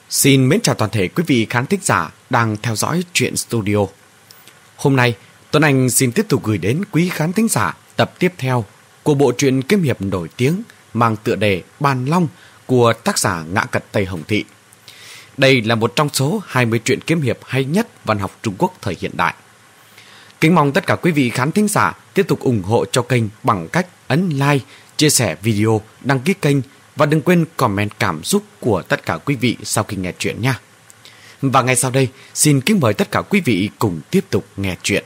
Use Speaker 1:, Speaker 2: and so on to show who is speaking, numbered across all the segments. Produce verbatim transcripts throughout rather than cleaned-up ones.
Speaker 1: Xin mến chào toàn thể quý vị khán thính giả đang theo dõi Truyện Studio. Hôm nay, Tuấn Anh xin tiếp tục gửi đến quý khán thính giả tập tiếp theo của bộ truyện kiếm hiệp nổi tiếng mang tựa đề Bàn Long của tác giả Ngã Cật Tây Hồng Thị. Đây là một trong số hai mươi truyện kiếm hiệp hay nhất văn học Trung Quốc thời hiện đại. Kính mong tất cả quý vị khán thính giả tiếp tục ủng hộ cho kênh bằng cách ấn like, chia sẻ video, đăng ký kênh và đừng quên comment cảm xúc của tất cả quý vị sau khi nghe chuyện nha. Và ngay sau đây, xin kính mời tất cả quý vị cùng tiếp tục nghe chuyện.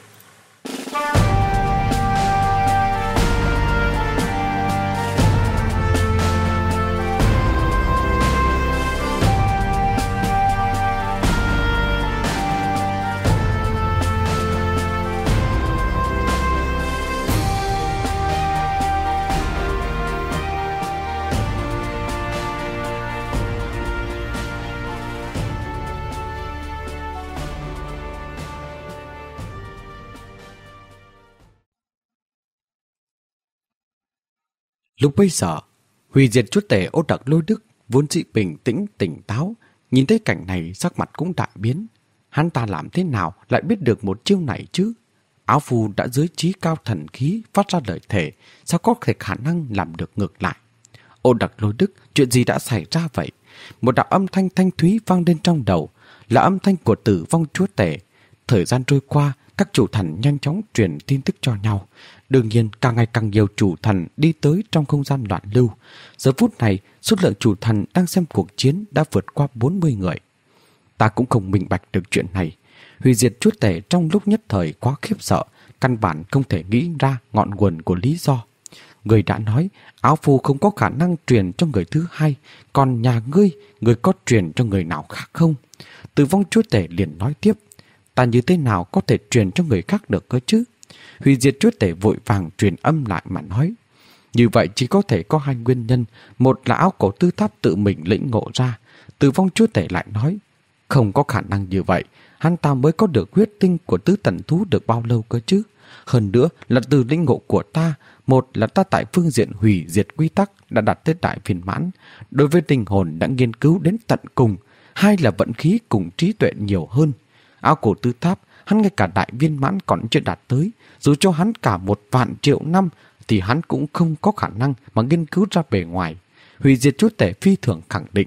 Speaker 1: Lúc bấy giờ, Hủy Diệt chúa tể Ô Đặc Lôi Đức vốn dĩ bình tĩnh tỉnh táo, nhìn thấy cảnh này sắc mặt cũng đại biến. Hắn ta làm thế nào lại biết được một chiêu này chứ? Áo phu đã dưới trí cao thần khí phát ra lời thề, sao có thể khả năng làm được ngược lại? Ô Đặc Lôi Đức, chuyện gì đã xảy ra vậy? Một đạo âm thanh thanh thúy vang lên trong đầu, là âm thanh của Tử Vong chúa tể. Thời gian trôi qua, các chủ thần nhanh chóng truyền tin tức cho nhau. Đương nhiên, càng ngày càng nhiều chủ thần đi tới trong không gian loạn lưu. Giờ phút này, số lượng chủ thần đang xem cuộc chiến đã vượt qua bốn mươi người. Ta cũng không minh bạch được chuyện này. Hủy Diệt chúa tể trong lúc nhất thời quá khiếp sợ, căn bản không thể nghĩ ra ngọn nguồn của lý do. Người đã nói, áo phu không có khả năng truyền cho người thứ hai, còn nhà ngươi, người có truyền cho người nào khác không? Tử Vong chúa tể liền nói tiếp, ta như thế nào có thể truyền cho người khác được cơ chứ? Hủy Diệt chúa tể vội vàng truyền âm lại mà nói, như vậy chỉ có thể có hai nguyên nhân. Một là Áo Cổ Tư Tháp tự mình lĩnh ngộ ra. Tử Vong chúa tể lại nói, không có khả năng như vậy, hắn ta mới có được huyết tinh của tứ tần thú được bao lâu cơ chứ? Hơn nữa là từ lĩnh ngộ của ta. Một là ta tại phương diện hủy diệt quy tắc đã đạt tới đại viên mãn, đối với linh hồn đã nghiên cứu đến tận cùng. Hai là vận khí cùng trí tuệ nhiều hơn. Áo Cổ Tư Tháp, hắn ngay cả đại viên mãn còn chưa đạt tới. Dù cho hắn cả một vạn triệu năm thì hắn cũng không có khả năng mà nghiên cứu ra bề ngoài. Hủy Diệt chúa tể phi thường khẳng định.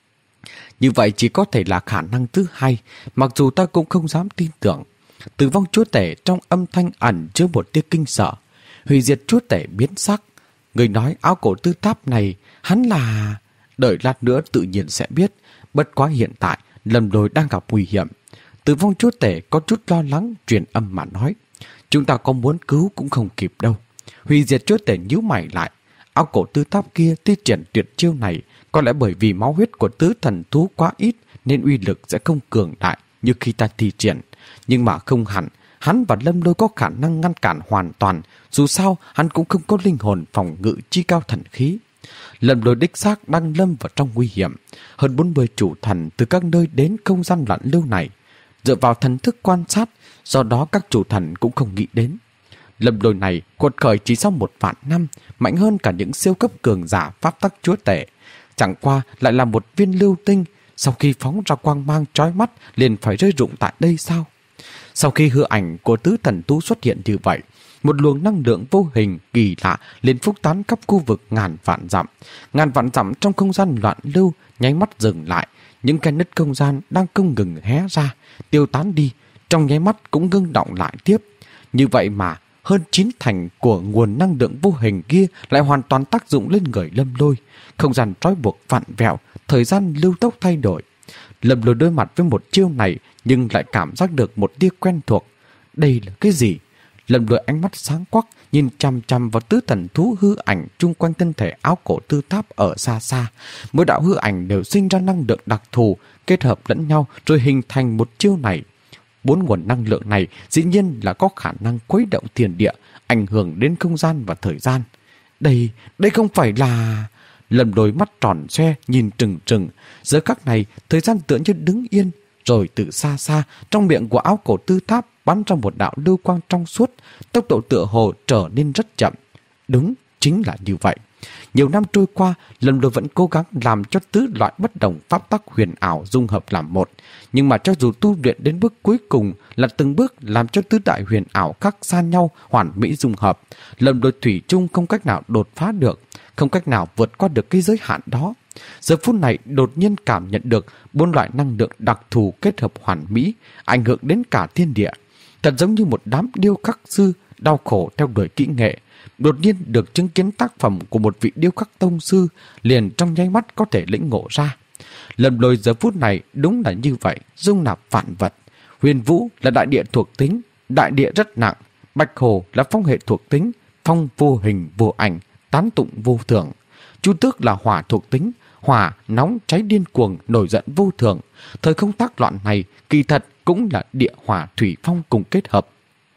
Speaker 1: Như vậy chỉ có thể là khả năng thứ hai, mặc dù ta cũng không dám tin tưởng. Tử Vong chúa tể trong âm thanh ẩn chứa một tia kinh sợ. Hủy Diệt chúa tể biến sắc. Người nói Áo Cổ Tư Tháp này, hắn là... Đợi lát nữa tự nhiên sẽ biết. Bất quá hiện tại, Lâm Lôi đang gặp nguy hiểm. Tử Vong chúa tể có chút lo lắng, truyền âm mà nói, chúng ta có muốn cứu cũng không kịp đâu. Hủy Diệt chúa tể nhíu mày lại. Áo Cổ Tư Tháp kia thi triển tuyệt chiêu này, có lẽ bởi vì máu huyết của tứ thần thú quá ít nên uy lực sẽ không cường đại như khi ta thi triển. Nhưng mà không hẳn, hắn và Lâm Lôi có khả năng ngăn cản hoàn toàn. Dù sao, hắn cũng không có linh hồn phòng ngự chi cao thần khí. Lâm Lôi đích xác đang lâm vào trong nguy hiểm. Hơn bốn mươi chủ thần từ các nơi đến không gian loạn lưu này. Dựa vào thần thức quan sát, do đó các chủ thần cũng không nghĩ đến. Lâm Lôi này quật khởi chỉ sau một vạn năm, mạnh hơn cả những siêu cấp cường giả pháp tắc chúa tể. Chẳng qua lại là một viên lưu tinh, sau khi phóng ra quang mang chói mắt liền phải rơi rụng tại đây sao? Sau khi hư ảnh của tứ thần thú xuất hiện như vậy, một luồng năng lượng vô hình kỳ lạ liền phúc tán khắp khu vực ngàn vạn dặm. Ngàn vạn dặm trong không gian loạn lưu nháy mắt dừng lại, những cái nứt không gian đang không ngừng hé ra, tiêu tán đi, trong nháy mắt cũng ngưng động lại tiếp. Như vậy mà hơn chín thành của nguồn năng lượng vô hình kia lại hoàn toàn tác dụng lên người Lâm Lôi. Không gian trói buộc vặn vẹo, thời gian lưu tốc thay đổi. Lâm Lôi đối mặt với một chiêu này nhưng lại cảm giác được một tia quen thuộc. Đây là cái gì? Lâm Lôi ánh mắt sáng quắc, nhìn chằm chằm vào tứ thần thú hư ảnh chung quanh thân thể Áo Cổ Tư Tháp ở xa xa. Mỗi đạo hư ảnh đều sinh ra năng lượng đặc thù, kết hợp lẫn nhau rồi hình thành một chiêu này. Bốn nguồn năng lượng này dĩ nhiên là có khả năng khuấy động thiên địa, ảnh hưởng đến không gian và thời gian. Đây, đây không phải là... Lâm Lôi mắt tròn xoe nhìn trừng trừng. Giờ khắc này, thời gian tựa như đứng yên, rồi từ xa xa, trong miệng của Áo Cổ Tư Tháp bắn ra một đạo lưu quang trong suốt, tốc độ tựa hồ trở nên rất chậm. Đúng, chính là như vậy. Nhiều năm trôi qua, Lâm Lôi vẫn cố gắng làm cho tứ loại bất đồng pháp tắc huyền ảo dung hợp làm một. Nhưng mà cho dù tu luyện đến bước cuối cùng là từng bước làm cho tứ đại huyền ảo khắc xa nhau hoàn mỹ dung hợp, Lâm Lôi thủy chung không cách nào đột phá được, không cách nào vượt qua được cái giới hạn đó. Giờ phút này đột nhiên cảm nhận được bốn loại năng lượng đặc thù kết hợp hoàn mỹ, ảnh hưởng đến cả thiên địa. Thật giống như một đám điêu khắc sư đau khổ theo đuổi kỹ nghệ, đột nhiên được chứng kiến tác phẩm của một vị điêu khắc tông sư, liền trong nháy mắt có thể lĩnh ngộ ra. Lâm Lôi giờ phút này đúng là như vậy, dung nạp vạn vật. Huyền Vũ là đại địa thuộc tính, đại địa rất nặng. Bạch Hồ là phong hệ thuộc tính, phong vô hình vô ảnh, tán tụng vô thường. Chu Tước là hỏa thuộc tính, hỏa nóng cháy điên cuồng, nổi giận vô thường. Thời không tác loạn này kỳ thật cũng là địa hỏa thủy phong cùng kết hợp.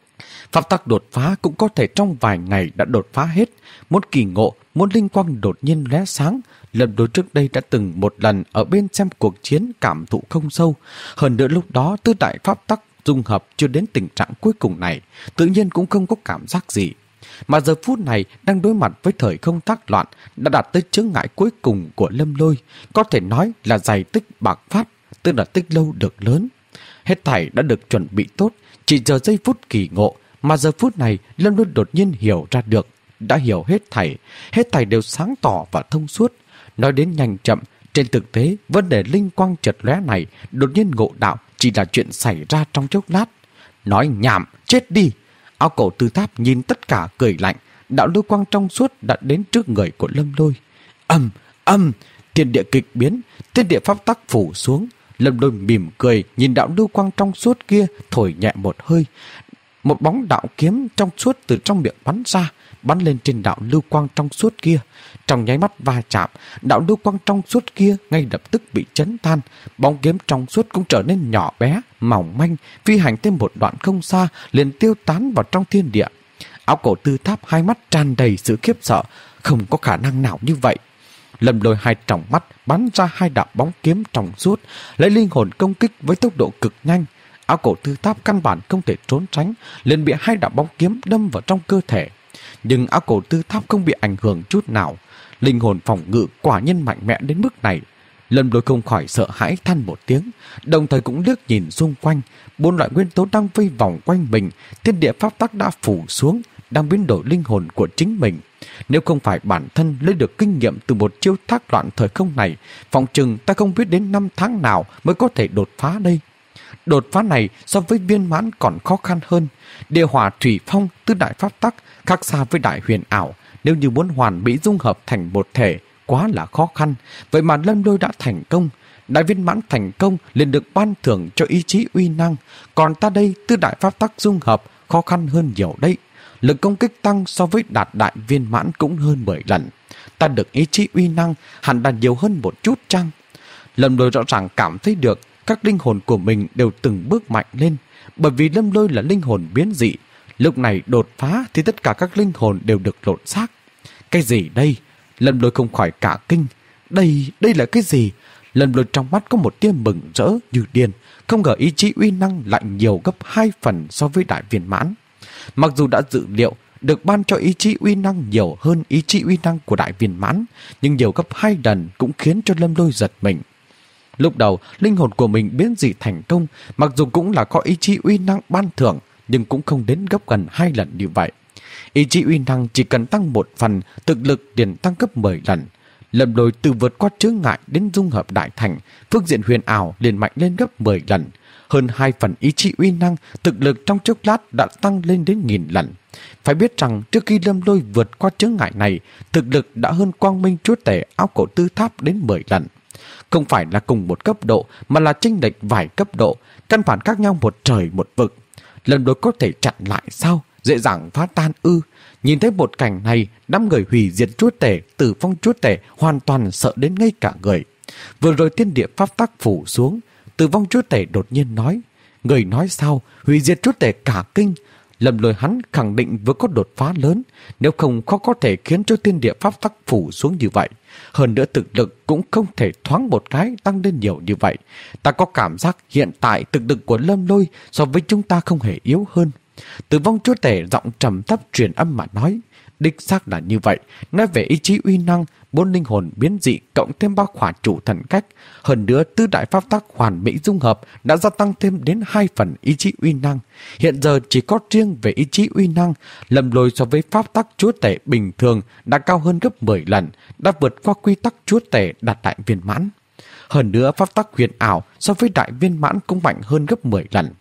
Speaker 1: Pháp tắc đột phá cũng có thể trong vài ngày đã đột phá hết. Một kỳ ngộ, một linh quang đột nhiên lóe sáng. Lâm Lôi trước đây đã từng một lần ở bên xem cuộc chiến, cảm thụ không sâu. Hơn nữa lúc đó tứ đại pháp tắc dung hợp chưa đến tình trạng cuối cùng này, tự nhiên cũng không có cảm giác gì. Mà giờ phút này đang đối mặt với thời không tác loạn, đã đạt tới chướng ngại cuối cùng của Lâm Lôi, có thể nói là giày tích bạc phát, tức là tích lâu được lớn. Hết thảy đã được chuẩn bị tốt, chỉ chờ giây phút kỳ ngộ. Mà giờ phút này Lâm Lôi đột nhiên hiểu ra được, đã hiểu hết thảy, hết thảy đều sáng tỏ và thông suốt. Nói đến nhanh chậm, trên thực tế vấn đề linh quang chợt lóe này đột nhiên ngộ đạo chỉ là chuyện xảy ra trong chốc lát. Nói nhảm, chết đi! Áo cổ Tư Tháp nhìn tất cả cười lạnh. Đạo lưu quang trong suốt đã đến trước người của Lâm Lôi. Âm, âm, thiên địa kịch biến, thiên địa pháp tắc phủ xuống. Lâm Lôi mỉm cười nhìn đạo lưu quang trong suốt kia, thổi nhẹ một hơi. Một bóng đạo kiếm trong suốt từ trong miệng bắn ra, bắn lên trên đạo lưu quang trong suốt kia. Trong nháy mắt va chạm, đạo lưu quang trong suốt kia ngay lập tức bị chấn tan. Bóng kiếm trong suốt cũng trở nên nhỏ bé, mỏng manh, phi hành thêm một đoạn không xa, liền tiêu tán vào trong thiên địa. Áo cổ Tư Tháp hai mắt tràn đầy sự khiếp sợ, không có khả năng nào như vậy. Lâm Lôi hai tròng mắt bắn ra hai đạo bóng kiếm trong suốt, lấy linh hồn công kích với tốc độ cực nhanh. Áo cổ Tư Tháp căn bản không thể trốn tránh, liền bị hai đạo bóng kiếm đâm vào trong cơ thể. Nhưng áo cổ Tư Tháp không bị ảnh hưởng chút nào. Linh hồn phòng ngự quả nhiên mạnh mẽ đến mức này. Lâm Lôi không khỏi sợ hãi than một tiếng, đồng thời cũng liếc nhìn xung quanh. Bốn loại nguyên tố đang vây vòng quanh mình, thiên địa pháp tắc đã phủ xuống, đang biến đổi linh hồn của chính mình. Nếu không phải bản thân lấy được kinh nghiệm từ một chiêu thác loạn thời không này, phòng chừng ta không biết đến năm tháng nào mới có thể đột phá đây. Đột phá này so với viên mãn còn khó khăn hơn. Địa hỏa thủy phong tứ đại pháp tắc khác xa với đại huyền ảo. Nếu như muốn hoàn mỹ dung hợp thành một thể, quá là khó khăn. Vậy mà Lâm Lôi đã thành công. Đại viên mãn thành công liền được ban thưởng cho ý chí uy năng. Còn ta đây tứ đại pháp tắc dung hợp khó khăn hơn nhiều đấy. Lực công kích tăng so với đạt đại viên mãn cũng hơn mười lần. Ta được ý chí uy năng hẳn là nhiều hơn một chút chăng? Lâm Lôi rõ ràng cảm thấy được các linh hồn của mình đều từng bước mạnh lên. Bởi vì Lâm Lôi là linh hồn biến dị, lúc này đột phá thì tất cả các linh hồn đều được lột xác. Cái gì đây? Lâm Lôi không khỏi cả kinh. Đây, đây là cái gì? Lâm Lôi trong mắt có một tia mừng rỡ như điên, không ngờ ý chí uy năng lại nhiều gấp hai phần so với đại viên mãn. Mặc dù đã dự liệu được ban cho ý chí uy năng nhiều hơn ý chí uy năng của đại viên mãn, nhưng nhiều gấp hai lần cũng khiến cho Lâm Lôi giật mình. Lúc đầu, linh hồn của mình biến dị thành công, mặc dù cũng là có ý chí uy năng ban thưởng, nhưng cũng không đến gấp gần hai lần như vậy. Ý chí uy năng chỉ cần tăng một phần, thực lực liền tăng gấp mười lần. Lâm Lôi từ vượt qua chướng ngại đến dung hợp đại thành, phương diện huyền ảo liền mạnh lên gấp mười lần. Hơn hai phần ý chí uy năng, thực lực trong chốc lát đã tăng lên đến nghìn lần. Phải biết rằng trước khi Lâm Lôi vượt qua chướng ngại này, thực lực đã hơn Quang Minh Chúa Tể Áo Cổ Tư Tháp đến mười lần. Không phải là cùng một cấp độ, mà là chênh lệch vài cấp độ, căn bản khác nhau một trời một vực. Lâm Lôi có thể chặn lại sao? Dễ dàng phá tan ư? Nhìn thấy một cảnh này, đám người hủy diệt chúa tể, Tử Phong chúa tể hoàn toàn sợ đến ngây cả người. Vừa rồi thiên địa pháp tắc phủ xuống, Tử Vong chúa tể đột nhiên nói. Người nói sao? Hủy diệt chúa tể cả kinh. Lâm Lôi hắn khẳng định vừa có đột phá lớn, nếu không khó có thể khiến cho thiên địa pháp tắc phủ xuống như vậy. Hơn nữa thực lực cũng không thể thoáng một cái tăng lên nhiều như vậy. Ta có cảm giác hiện tại thực lực của Lâm Lôi so với chúng ta không hề yếu hơn. Tử Vong chúa tể giọng trầm thấp truyền âm mà nói. Đích xác là như vậy. Nói về ý chí uy năng, bốn linh hồn biến dị cộng thêm ba khỏa chủ thần cách, hơn nữa tứ đại pháp tắc hoàn mỹ dung hợp đã gia tăng thêm đến hai phần ý chí uy năng. Hiện giờ chỉ có riêng về ý chí uy năng, Lâm Lôi so với pháp tắc chúa tể bình thường đã cao hơn gấp mười lần, đã vượt qua quy tắc chúa tể đạt đại viên mãn. Hơn nữa pháp tắc huyền ảo so với đại viên mãn cũng mạnh hơn gấp mười lần.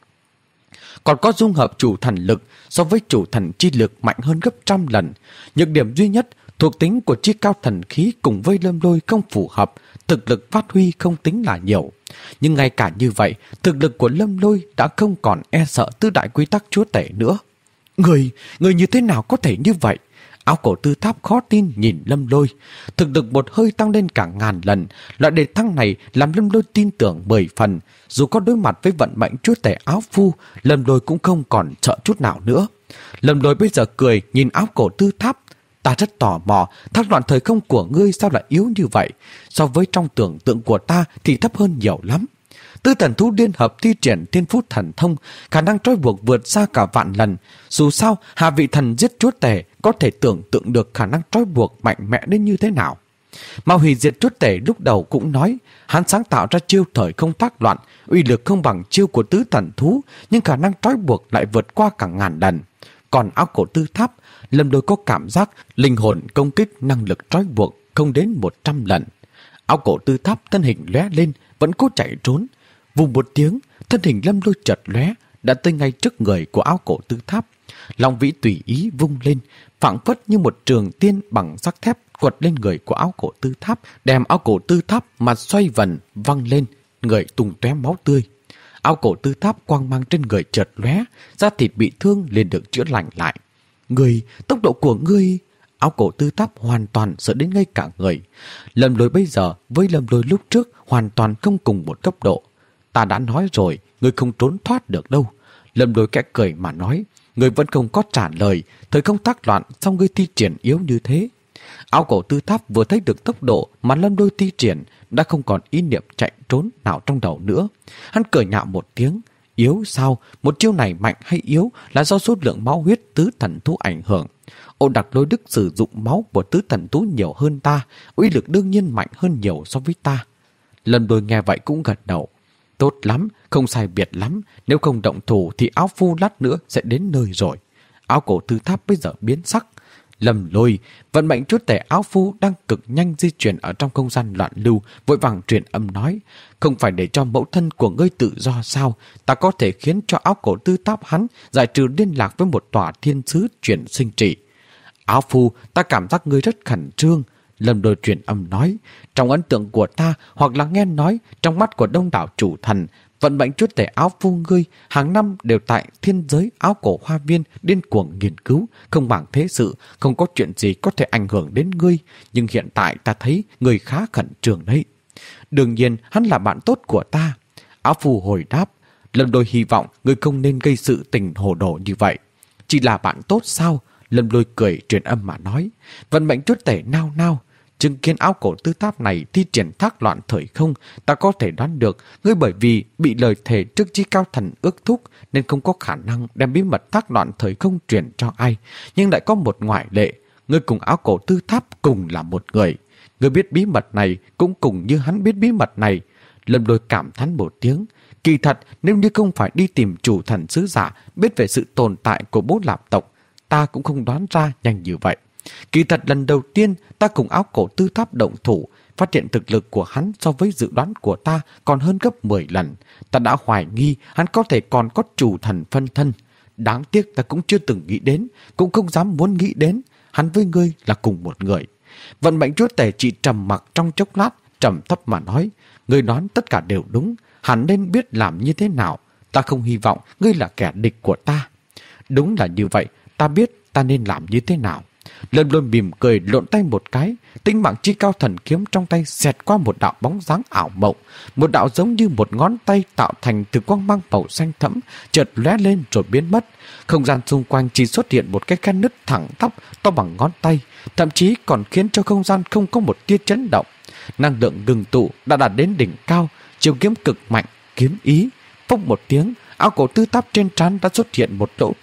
Speaker 1: Còn có dung hợp chủ thần lực so với chủ thần chi lực mạnh hơn gấp trăm lần. Nhược điểm duy nhất, thuộc tính của chi cao thần khí cùng với Lâm Lôi không phù hợp, thực lực phát huy không tính là nhiều. Nhưng ngay cả như vậy, thực lực của Lâm Lôi đã không còn e sợ tứ đại quy tắc chúa tể nữa. Người, người như thế nào có thể như vậy? Áo cổ tư tháp khó tin nhìn Lâm Lôi. Thực lực một hơi tăng lên cả ngàn lần. Loại đề thăng này làm Lâm Lôi tin tưởng mười phần. Dù có đối mặt với vận mệnh chúa tể áo phu, Lâm Lôi cũng không còn sợ chút nào nữa. Lâm Lôi bây giờ cười nhìn áo cổ tư tháp. Ta rất tò mò, thác loạn thời không của ngươi sao lại yếu như vậy? So với trong tưởng tượng của ta thì thấp hơn nhiều lắm. Tư thần thú liên hợp thi triển thiên phú thần thông, khả năng trói buộc vượt xa cả vạn lần. Dù sao, hạ vị thần giết chúa tể có thể tưởng tượng được khả năng trói buộc mạnh mẽ đến như thế nào. Mà hủy diệt chúa tể lúc đầu cũng nói, hắn sáng tạo ra chiêu thời không thác loạn, uy lực không bằng chiêu của tứ thần thú, nhưng khả năng trói buộc lại vượt qua cả ngàn lần. Còn áo cổ tư tháp, Lâm Lôi có cảm giác linh hồn công kích năng lực trói buộc không đến một trăm lần. Áo cổ tư tháp thân hình lóe lên, vẫn cố chạy trốn. Vù một tiếng, thân hình Lâm Lôi chợt lóe, đã tới ngay trước người của áo cổ tư tháp. Long vĩ tùy ý vung lên, phảng phất như một trường tiên bằng sắt thép quật lên người của áo cổ tư tháp, đem áo cổ tư tháp mà xoay vần văng lên, người tung tóe máu tươi. Áo cổ tư tháp quang mang trên người chợt lóe, da thịt bị thương liền được chữa lành lại. Người, tốc độ của ngươi... Áo cổ tư tháp hoàn toàn sợ đến ngay cả người. Lâm Lôi bây giờ với Lâm Lôi lúc trước hoàn toàn không cùng một cấp độ. Ta đã nói rồi, ngươi không trốn thoát được đâu. Lâm Lôi kẽ cười mà nói, ngươi vẫn không có trả lời, thời không tác loạn xong ngươi thi triển yếu như thế. Áo cổ tư tháp vừa thấy được tốc độ mà Lâm Lôi thi triển, đã không còn ý niệm chạy trốn nào trong đầu nữa. Hắn cười nhạo một tiếng, yếu sao? Một chiêu này mạnh hay yếu là do số lượng máu huyết tứ thần thú ảnh hưởng. Ô Đặc Lôi Đức sử dụng máu của tứ thần thú nhiều hơn ta, uy lực đương nhiên mạnh hơn nhiều so với ta. Lâm Lôi nghe vậy cũng gật đầu. Tốt lắm, không sai biệt lắm, nếu không động thủ thì áo phu lát nữa sẽ đến nơi rồi. Áo cổ tư tháp bây giờ biến sắc. Lâm Lôi, vận mệnh chúa tể áo phu đang cực nhanh di chuyển ở trong không gian loạn lưu, vội vàng truyền âm nói, không phải để cho mẫu thân của ngươi tự do sao, ta có thể khiến cho áo cổ tư tháp hắn giải trừ liên lạc với một tòa thiên sứ chuyển sinh trị. Áo phu, ta cảm giác ngươi rất khẩn trương. Lâm Lôi truyền âm nói, trong ấn tượng của ta hoặc là nghe nói trong mắt của đông đảo chủ thần, vận mệnh chúa tể áo phu ngươi hàng năm đều tại thiên giới áo cổ hoa viên điên cuồng nghiên cứu, không bằng thế sự, không có chuyện gì có thể ảnh hưởng đến ngươi, nhưng hiện tại ta thấy ngươi khá khẩn trương đấy. Đương nhiên hắn là bạn tốt của ta. Áo phu hồi đáp, Lâm Lôi hy vọng ngươi không nên gây sự tình hồ đồ như vậy. Chỉ là bạn tốt sao? Lâm Lôi cười truyền âm mà nói, vận mệnh chúa tể nao nao. Chứng kiến áo cổ tư tháp này thi triển thác loạn thời không, ta có thể đoán được ngươi bởi vì bị lời thề trước chi cao thần ước thúc nên không có khả năng đem bí mật thác loạn thời không truyền cho ai. Nhưng lại có một ngoại lệ, ngươi cùng áo cổ tư tháp cùng là một người. Ngươi biết bí mật này cũng cùng như hắn biết bí mật này. Lâm Lôi cảm thán một tiếng. Kỳ thật, nếu như không phải đi tìm chủ thần sứ giả biết về sự tồn tại của Bố Lạp tộc, ta cũng không đoán ra nhanh như vậy. Kỳ thật lần đầu tiên ta cùng áo cổ tư tháp động thủ, phát hiện thực lực của hắn so với dự đoán của ta còn hơn gấp mười lần. Ta đã hoài nghi hắn có thể còn có chủ thần phân thân. Đáng tiếc ta cũng chưa từng nghĩ đến, cũng không dám muốn nghĩ đến, hắn với ngươi là cùng một người. Vận mệnh chúa tể chỉ trầm mặc trong chốc lát, trầm thấp mà nói, ngươi nói tất cả đều đúng, hắn nên biết làm như thế nào. Ta không hy vọng ngươi là kẻ địch của ta. Đúng là như vậy, ta biết ta nên làm như thế nào. Lâm Lôi mỉm cười lộn tay một cái, tinh mạng chi cao thần kiếm trong tay xẹt qua một đạo bóng dáng ảo mộng, một đạo giống như một ngón tay tạo thành từ quang mang màu xanh thẫm, chợt lóe lên rồi biến mất. Không gian xung quanh chỉ xuất hiện một cái khe nứt thẳng tắp to bằng ngón tay, thậm chí còn khiến cho không gian không có một tia chấn động. Năng lượng ngừng tụ đã đạt đến đỉnh cao, chiêu kiếm cực mạnh, kiếm ý. Phốc một tiếng, áo cổ tư tháp trên trán đã xuất hiện một lỗ thủng,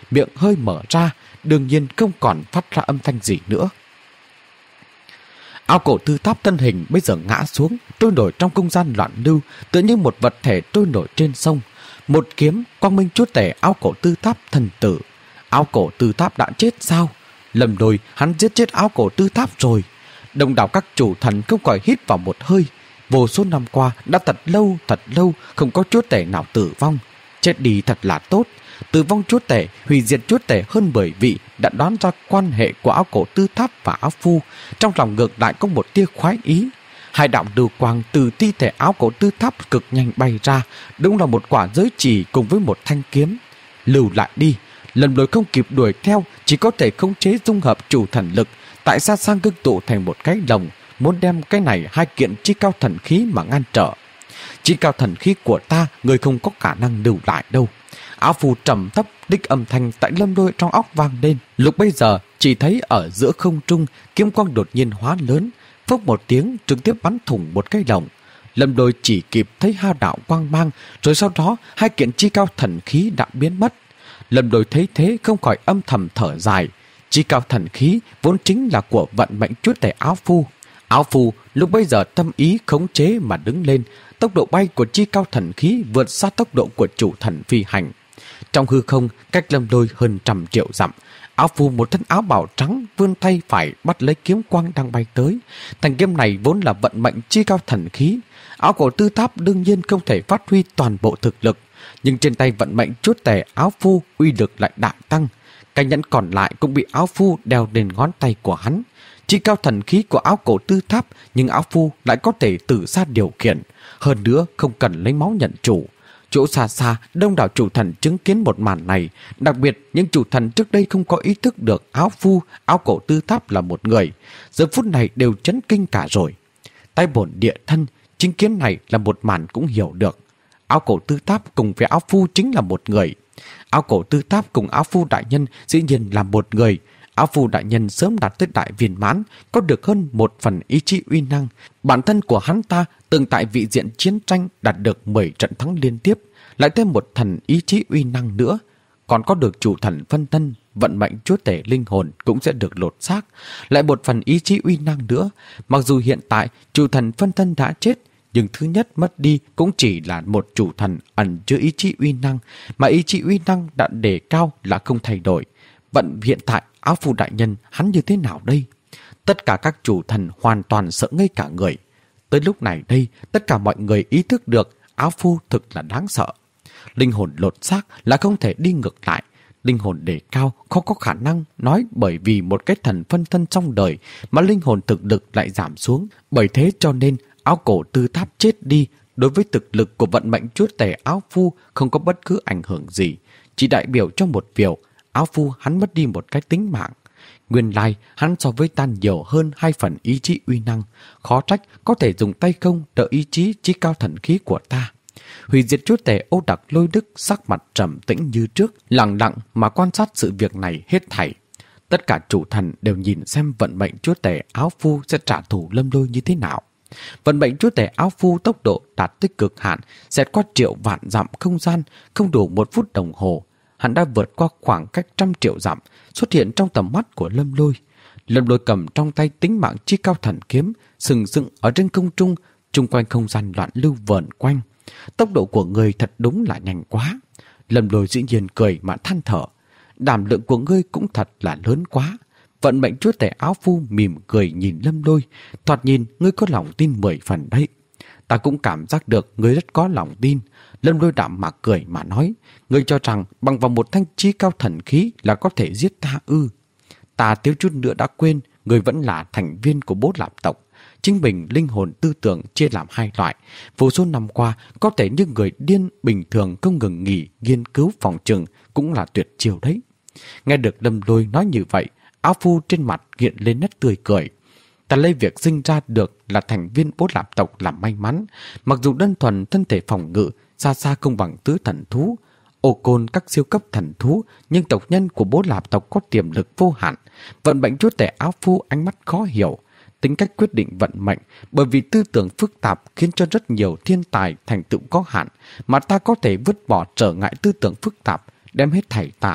Speaker 1: miệng hơi mở ra, đương nhiên không còn phát ra âm thanh gì nữa. Áo cổ tư tháp thân hình bây giờ ngã xuống, trôi nổi trong không gian loạn lưu, tựa như một vật thể trôi nổi trên sông. Một kiếm, quang minh chúa tể áo cổ tư tháp thần tử. Áo cổ tư tháp đã chết sao? Lầm đôi, hắn giết chết áo cổ tư tháp rồi. Đông đảo các chủ thần không khỏi hít vào một hơi. Vô số năm qua đã thật lâu, thật lâu không có chúa tể nào tử vong. Chết đi thật là tốt. Tử vong chúa tể, hủy diệt chúa tể hơn mười vị đã đoán ra quan hệ của áo cổ tư tháp và áo phu. Trong lòng ngược lại có một tia khoái ý. Hai đạo lưu quang từ thi thể áo cổ tư tháp cực nhanh bay ra, đúng là một quả giới chỉ cùng với một thanh kiếm. Lưu lại đi. Lần lối không kịp đuổi theo, chỉ có thể khống chế dung hợp chủ thần lực, tại sao sang ngưng tụ thành một cái lồng, muốn đem cái này hai kiện chi cao thần khí mà ngăn trở. Chi cao thần khí của ta, người không có khả năng lưu lại đâu. Áo phù trầm thấp, đích âm thanh tại Lâm Lôi trong óc vang lên. Lúc bây giờ chỉ thấy ở giữa không trung, kiếm quang đột nhiên hóa lớn, phốc một tiếng trực tiếp bắn thủng một cái lồng. Lâm Lôi chỉ kịp thấy hai đạo quang mang, rồi sau đó hai kiện chi cao thần khí đã biến mất. Lâm Lôi thấy thế không khỏi âm thầm thở dài. Chi cao thần khí vốn chính là của vận mệnh chúa tể áo phu. Áo phu lúc bây giờ tâm ý khống chế mà đứng lên, tốc độ bay của chi cao thần khí vượt xa tốc độ của chủ thần phi hành. Trong hư không, cách Lâm Lôi hơn trăm triệu dặm, áo phu một thân áo bào trắng vươn tay phải bắt lấy kiếm quang đang bay tới. Thanh kiếm này vốn là vận mệnh chi cao thần khí. Áo cổ tư tháp đương nhiên không thể phát huy toàn bộ thực lực, nhưng trên tay vận mệnh chúa tể áo phu uy lực lại đại tăng. Cái nhẫn còn lại cũng bị áo phu đeo lên ngón tay của hắn. Chi cao thần khí của áo cổ tư tháp, nhưng áo phu lại có thể từ xa điều khiển. Hơn nữa không cần lấy máu nhận chủ. Chỗ xa xa, đông đảo chủ thần chứng kiến một màn này. Đặc biệt, những chủ thần trước đây không có ý thức được áo phu, áo cổ tư tháp là một người. Giờ phút này đều chấn kinh cả rồi. Tay bổn địa thân, chứng kiến này là một màn cũng hiểu được. Áo cổ tư tháp cùng với áo phu chính là một người. Áo cổ tư tháp cùng áo phu đại nhân dĩ nhiên là một người. Áo phu đại nhân sớm đạt tới đại viên mãn, có được hơn một phần ý chí uy năng. Bản thân của hắn ta từng tại vị diện chiến tranh đạt được mười trận thắng liên tiếp, lại thêm một thần ý chí uy năng nữa. Còn có được chủ thần phân thân, vận mệnh chúa tể linh hồn cũng sẽ được lột xác, lại một phần ý chí uy năng nữa. Mặc dù hiện tại chủ thần phân thân đã chết, nhưng thứ nhất mất đi cũng chỉ là một chủ thần ẩn chứa ý chí uy năng, mà ý chí uy năng đã đề cao là không thay đổi. Vận hiện tại áo phu đại nhân hắn như thế nào đây? Tất cả các chủ thần hoàn toàn sợ ngây cả người. Tới lúc này đây, tất cả mọi người ý thức được áo phu thực là đáng sợ. Linh hồn lột xác là không thể đi ngược lại. Linh hồn đề cao không có khả năng nói bởi vì một cái thần phân thân trong đời mà linh hồn thực lực lại giảm xuống. Bởi thế cho nên áo cổ tư tháp chết đi đối với thực lực của vận mệnh chúa tể áo phu không có bất cứ ảnh hưởng gì. Chỉ đại biểu cho một việc, áo phu hắn mất đi một cái tính mạng. Nguyên lai hắn so với ta nhiều hơn hai phần ý chí uy năng, khó trách có thể dùng tay không đỡ ý chí chí cao thần khí của ta. Hủy diệt chúa tể Ô Đặc Lôi Đức sắc mặt trầm tĩnh như trước, lặng lặng mà quan sát sự việc này hết thảy. Tất cả chủ thần đều nhìn xem vận mệnh chúa tể áo phu sẽ trả thù Lâm Lôi như thế nào. Vận mệnh chúa tể áo phu tốc độ đạt tới cực hạn, xẹt qua triệu vạn dặm không gian, không đủ một phút đồng hồ. Hắn đã vượt qua khoảng cách trăm triệu dặm, xuất hiện trong tầm mắt của Lâm Lôi. Lâm Lôi cầm trong tay tính mạng chi cao thần kiếm, sừng sững ở trên không trung, chung quanh không gian loạn lưu vờn quanh. Tốc độ của người thật đúng là nhanh quá. Lâm Lôi dĩ nhiên cười mà than thở. Đảm lượng của ngươi cũng thật là lớn quá. Vận mệnh chúa tể áo phu mỉm cười nhìn Lâm Lôi. Thoạt nhìn ngươi có lòng tin mười phần đấy. Ta cũng cảm giác được ngươi rất có lòng tin. Lâm Lôi đạm mạc cười mà nói. Ngươi cho rằng bằng vào một thanh chi cao thần khí là có thể giết ta ư? Ta thiếu chút nữa đã quên, ngươi vẫn là thành viên của Bố Lạp tộc. Chính mình linh hồn tư tưởng chia làm hai loại. Vô số năm qua, có thể những người điên bình thường không ngừng nghỉ nghiên cứu phòng trừng cũng là tuyệt chiêu đấy. Nghe được Lâm Lôi nói như vậy, áo phu trên mặt hiện lên nét tươi cười. Ta lấy việc sinh ra được là thành viên Bố Lạp tộc làm may mắn. Mặc dù đơn thuần thân thể phòng ngự xa xa không bằng tứ thần thú, ô côn các siêu cấp thần thú, nhưng tộc nhân của Bố Lạp tộc có tiềm lực vô hạn. Vận mệnh chúa tể áo phu ánh mắt khó hiểu, tính cách quyết định vận mệnh, bởi vì tư tưởng phức tạp khiến cho rất nhiều thiên tài thành tựu có hạn, mà ta có thể vứt bỏ trở ngại tư tưởng phức tạp, đem hết thảy tà ác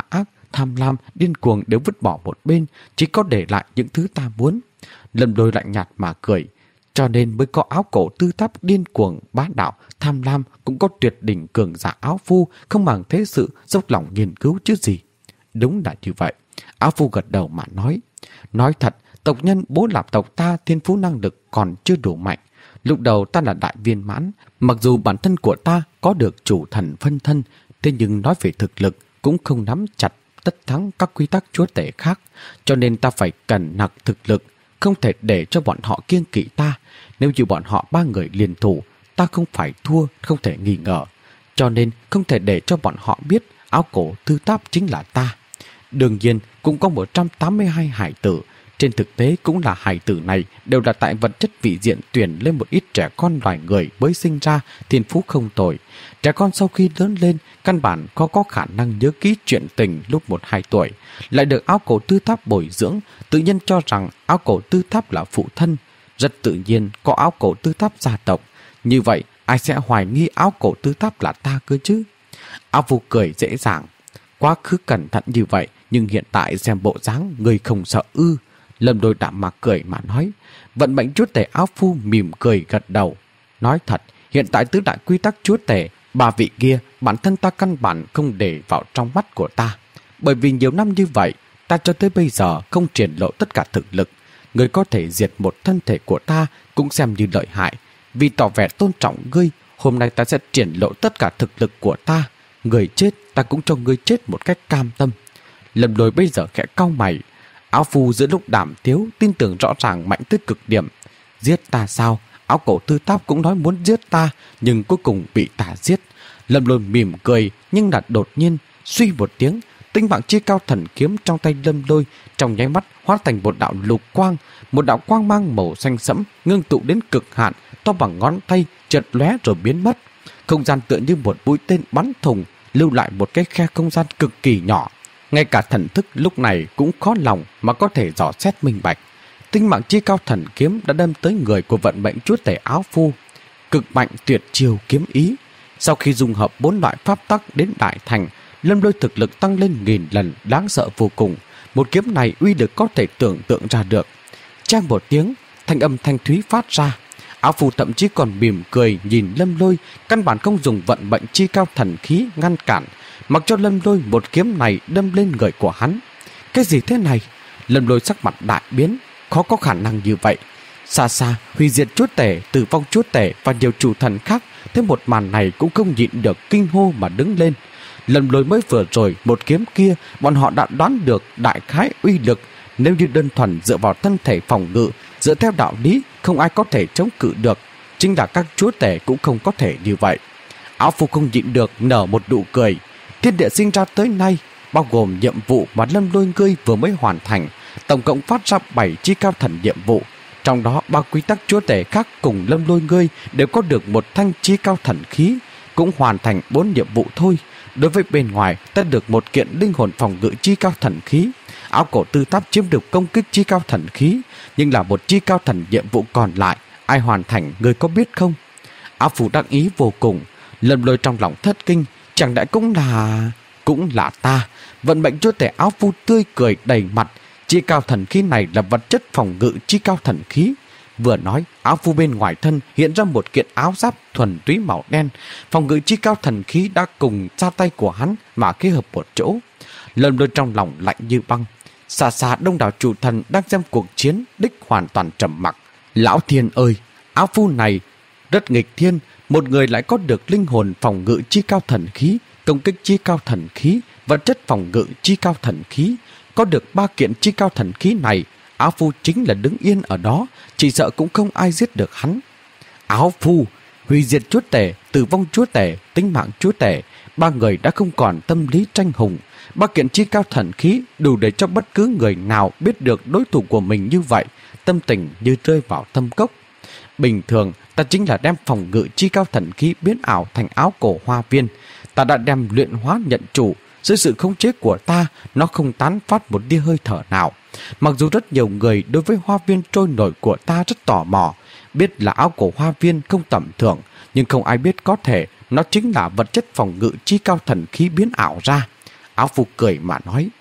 Speaker 1: tham lam, điên cuồng đều vứt bỏ một bên, chỉ có để lại những thứ ta muốn. Lâm Lôi lạnh nhạt mà cười. Cho nên mới có áo cổ tư tháp điên cuồng, bá đạo, tham lam, cũng có tuyệt đỉnh cường giả áo phu, không màng thế sự, dốc lòng nghiên cứu chứ gì. Đúng là như vậy. Áo phu gật đầu mà nói. Nói thật, tộc nhân bố lạp tộc ta thiên phú năng lực còn chưa đủ mạnh. Lúc đầu ta là đại viên mãn, mặc dù bản thân của ta có được chủ thần phân thân, thế nhưng nói về thực lực cũng không nắm chặt tất thắng các quy tắc chúa tể khác, cho nên ta phải cẩn nặc thực lực, không thể để cho bọn họ kiêng kỵ ta. Nếu như bọn họ ba người liên thủ, ta không phải thua, không thể nghi ngờ. Cho nên không thể để cho bọn họ biết áo cổ tư tháp chính là ta. Đương nhiên cũng có một trăm tám mươi hai hải tử. Trên thực tế cũng là hải tử này đều là tại vật chất vị diện tuyển lên một ít trẻ con loài người mới sinh ra, thiên phú không tồi. Trẻ con sau khi lớn lên, căn bản có có khả năng nhớ kỹ chuyện tình lúc một hai tuổi, lại được áo cổ tư tháp bồi dưỡng, tự nhiên cho rằng áo cổ tư tháp là phụ thân. Rất tự nhiên có áo cổ tư tháp gia tộc. Như vậy ai sẽ hoài nghi áo cổ tư tháp là ta cơ chứ? Áo Phu cười dễ dàng. Quá khứ cẩn thận như vậy, nhưng hiện tại xem bộ dáng người không sợ ư? Lâm Lôi đạm mạc cười mà nói. Vận mệnh chúa tể áo phu mỉm cười gật đầu. Nói thật, hiện tại tứ đại quy tắc chúa tể, ba vị kia bản thân ta căn bản không để vào trong mắt của ta. Bởi vì nhiều năm như vậy, ta cho tới bây giờ không triển lộ tất cả thực lực. Người có thể diệt một thân thể của ta cũng xem như lợi hại. Vì tỏ vẻ tôn trọng ngươi, hôm nay ta sẽ triển lộ tất cả thực lực của ta. Người chết, ta cũng cho ngươi chết một cách cam tâm. Lâm Lôi bây giờ khẽ cau mày. Áo phu giữa lúc đàm tiếu tin tưởng rõ ràng mạnh tới cực điểm. Giết ta sao? Áo cổ tư tháp cũng nói muốn giết ta, nhưng cuối cùng bị ta giết. Lâm Lôi mỉm cười, nhưng là đột nhiên suy một tiếng, tinh mạng chi cao thần kiếm trong tay Lâm Lôi trong nháy mắt hóa thành một đạo lục quang, một đạo quang mang màu xanh sẫm ngưng tụ đến cực hạn, to bằng ngón tay, chợt lóe rồi biến mất. Không gian tựa như một mũi tên bắn thùng, lưu lại một cái khe không gian cực kỳ nhỏ. Ngay cả thần thức lúc này cũng khó lòng mà có thể dò xét minh bạch. Tinh mạng chi cao thần kiếm đã đâm tới người của vận mệnh chúa tể áo phu. Cực mạnh tuyệt chiêu kiếm ý. Sau khi dung hợp bốn loại pháp tắc đến đại thành, Lâm Lôi thực lực tăng lên nghìn lần, đáng sợ vô cùng. Một kiếm này uy lực có thể tưởng tượng ra được. Trang một tiếng, thanh âm thanh thúy phát ra. Áo phu thậm chí còn mỉm cười nhìn Lâm Lôi, căn bản không dùng vận mệnh chi cao thần khí ngăn cản, mặc cho Lâm Lôi một kiếm này đâm lên người của hắn. Cái gì thế này? Lâm Lôi sắc mặt đại biến, khó có khả năng như vậy. Xa xa, hủy diệt chúa tể, tử vong chúa tể và nhiều chủ thần khác thấy một màn này cũng không nhịn được kinh hô mà đứng lên. Lâm Lôi mới vừa rồi một kiếm kia, bọn họ đã đoán được đại khái uy lực. Nếu như đơn thuần dựa vào thân thể phòng ngự, dựa theo đạo lý, không ai có thể chống cự được. Chính là các chúa tể cũng không có thể như vậy. Áo phu không nhịn được nở một nụ cười. Thiên địa sinh ra tới nay, bao gồm nhiệm vụ mà Lâm Lôi ngươi vừa mới hoàn thành, tổng cộng phát ra bảy chi cao thần nhiệm vụ. Trong đó ba quy tắc chúa tể khác cùng Lâm Lôi ngươi đều có được một thanh chi cao thần khí, cũng hoàn thành bốn nhiệm vụ thôi. Đối với bên ngoài, ta được một kiện linh hồn phòng ngự chi cao thần khí. Áo cổ tư tháp chiếm được công kích chi cao thần khí, nhưng là một chi cao thần nhiệm vụ còn lại, ai hoàn thành ngươi có biết không? Áo phu đắc ý vô cùng. Lâm Lôi trong lòng thất kinh, chẳng lẽ cũng là... cũng là ta. Vận mệnh chúa tể áo phu tươi cười đầy mặt. Chi cao thần khí này là vật chất phòng ngự chi cao thần khí. Vừa nói, áo phu bên ngoài thân hiện ra một kiện áo giáp thuần túy màu đen. Phòng ngự chi cao thần khí đã cùng ra tay của hắn mà kết hợp một chỗ. Lâm Lôi trong lòng lạnh như băng. Xa xa đông đảo chủ thần đang xem cuộc chiến, đích hoàn toàn trầm mặc. Lão thiên ơi, áo phu này rất nghịch thiên. Một người lại có được linh hồn phòng ngự chi cao thần khí, công kích chi cao thần khí, vật chất phòng ngự chi cao thần khí. Có được ba kiện chi cao thần khí này, áo phu chính là đứng yên ở đó, chỉ sợ cũng không ai giết được hắn. Áo phu, hủy diệt chúa tể, tử vong chúa tể, tính mạng chúa tể, ba người đã không còn tâm lý tranh hùng. Ba kiện chi cao thần khí đủ để cho bất cứ người nào biết được đối thủ của mình như vậy, tâm tình như rơi vào thâm cốc. Bình thường, ta chính là đem phòng ngự chi cao thần khí biến ảo thành áo cổ hoa viên. Ta đã đem luyện hóa nhận chủ. Dưới sự khống chế của ta, nó không tán phát một tia hơi thở nào. Mặc dù rất nhiều người đối với hoa viên trôi nổi của ta rất tò mò, biết là áo cổ hoa viên không tầm thường, nhưng không ai biết có thể nó chính là vật chất phòng ngự chi cao thần khí biến ảo ra. Áo phu cười mà nói,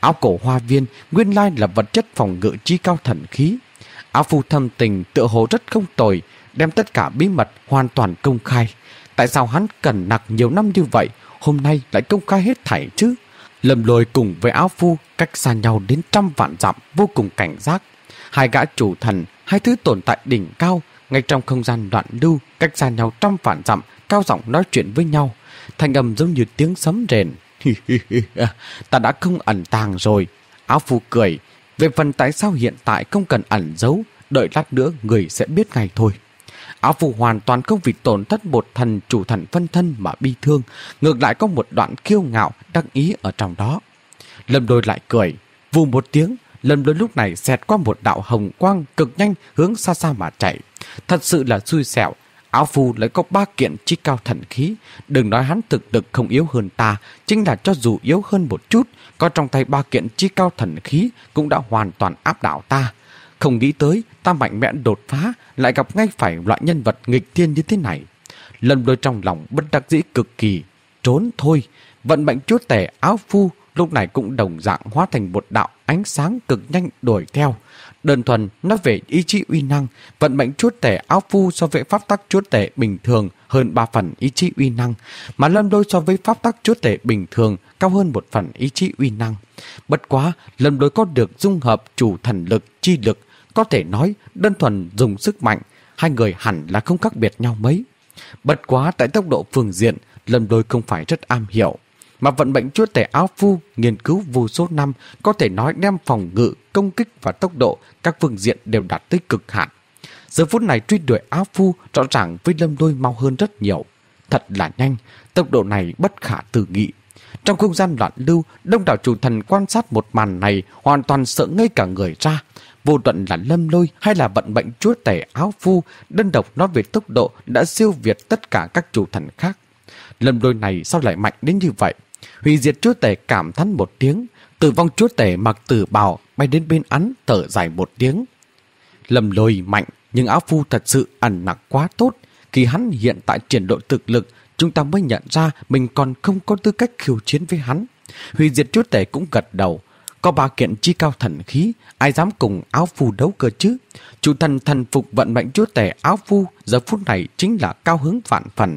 Speaker 1: Áo cổ hoa viên nguyên lai là vật chất phòng ngự chi cao thần khí. Áo phu thâm tình tựa hồ rất không tồi, đem tất cả bí mật hoàn toàn công khai. Tại sao hắn cần nặc nhiều năm như vậy, hôm nay lại công khai hết thảy chứ? Lâm Lôi cùng với áo phu cách xa nhau đến trăm vạn dặm, vô cùng cảnh giác. Hai gã chủ thần, hai thứ tồn tại đỉnh cao, ngay trong không gian loạn lưu, cách xa nhau trăm vạn dặm, cao giọng nói chuyện với nhau. Thanh âm giống như tiếng sấm rền. Ta đã không ẩn tàng rồi. Áo phu cười. Về phần tại sao hiện tại không cần ẩn giấu, đợi lát nữa người sẽ biết ngay thôi. Áo phu hoàn toàn không vì tổn thất một thần chủ thần phân thân mà bi thương, ngược lại có một đoạn kiêu ngạo đắc ý ở trong đó. Lâm Lôi lại cười. Vù một tiếng, Lâm Lôi lúc này xẹt qua một đạo hồng quang cực nhanh hướng xa xa mà chạy. Thật sự là xui xẻo. Áo phu lại có ba kiện chi cao thần khí. Đừng nói hắn thực lực không yếu hơn ta, chính là cho dù yếu hơn một chút, có trong tay ba kiện chi cao thần khí cũng đã hoàn toàn áp đảo ta. Không nghĩ tới ta mạnh mẽ đột phá, lại gặp ngay phải loại nhân vật nghịch thiên như thế này. Lâm Lôi trong lòng bất đắc dĩ cực kỳ. Trốn thôi. Vận mệnh chúa tể áo phu lúc này cũng đồng dạng hóa thành một đạo ánh sáng cực nhanh đuổi theo. Đơn thuần nói về ý chí uy năng, vận mệnh chúa tể áo phu so với pháp tắc chúa tể bình thường hơn ba phần ý chí uy năng, mà Lâm Lôi so với pháp tắc chúa tể bình thường cao hơn một phần ý chí uy năng. Bất quá, Lâm Lôi có được dung hợp chủ thần lực, chi lực, có thể nói đơn thuần dùng sức mạnh, hai người hẳn là không khác biệt nhau mấy. Bất quá tại tốc độ phương diện, Lâm Lôi không phải rất am hiểu, mà vận mệnh chúa tể áo phu nghiên cứu vô số năm, có thể nói đem phòng ngự, công kích và tốc độ các phương diện đều đạt tới cực hạn. Giờ phút này truy đuổi áo phu rõ ràng với Lâm Lôi mau hơn rất nhiều. Thật là nhanh, tốc độ này bất khả tư nghị. Trong không gian loạn lưu, đông đảo chủ thần quan sát một màn này hoàn toàn sợ ngây cả người ra. Vô luận là Lâm Lôi hay là vận mệnh chúa tể áo phu, đơn độc nói về tốc độ đã siêu việt tất cả các chủ thần khác. Lâm Lôi này sao lại mạnh đến như vậy? Hủy diệt chúa tể cảm thán một tiếng, tử vong chúa tể mặc tử bào bay đến bên hắn thở dài một tiếng. Lâm Lôi mạnh, nhưng áo phu thật sự ẩn nặc quá tốt. Khi hắn hiện tại triển lộ thực lực, chúng ta mới nhận ra mình còn không có tư cách khiêu chiến với hắn. Hủy diệt chúa tể cũng gật đầu. Có ba kiện chi cao thần khí, ai dám cùng áo phu đấu cơ chứ? Chủ thần thần phục vận mệnh chúa tể áo phu giờ phút này chính là cao hứng vạn phần.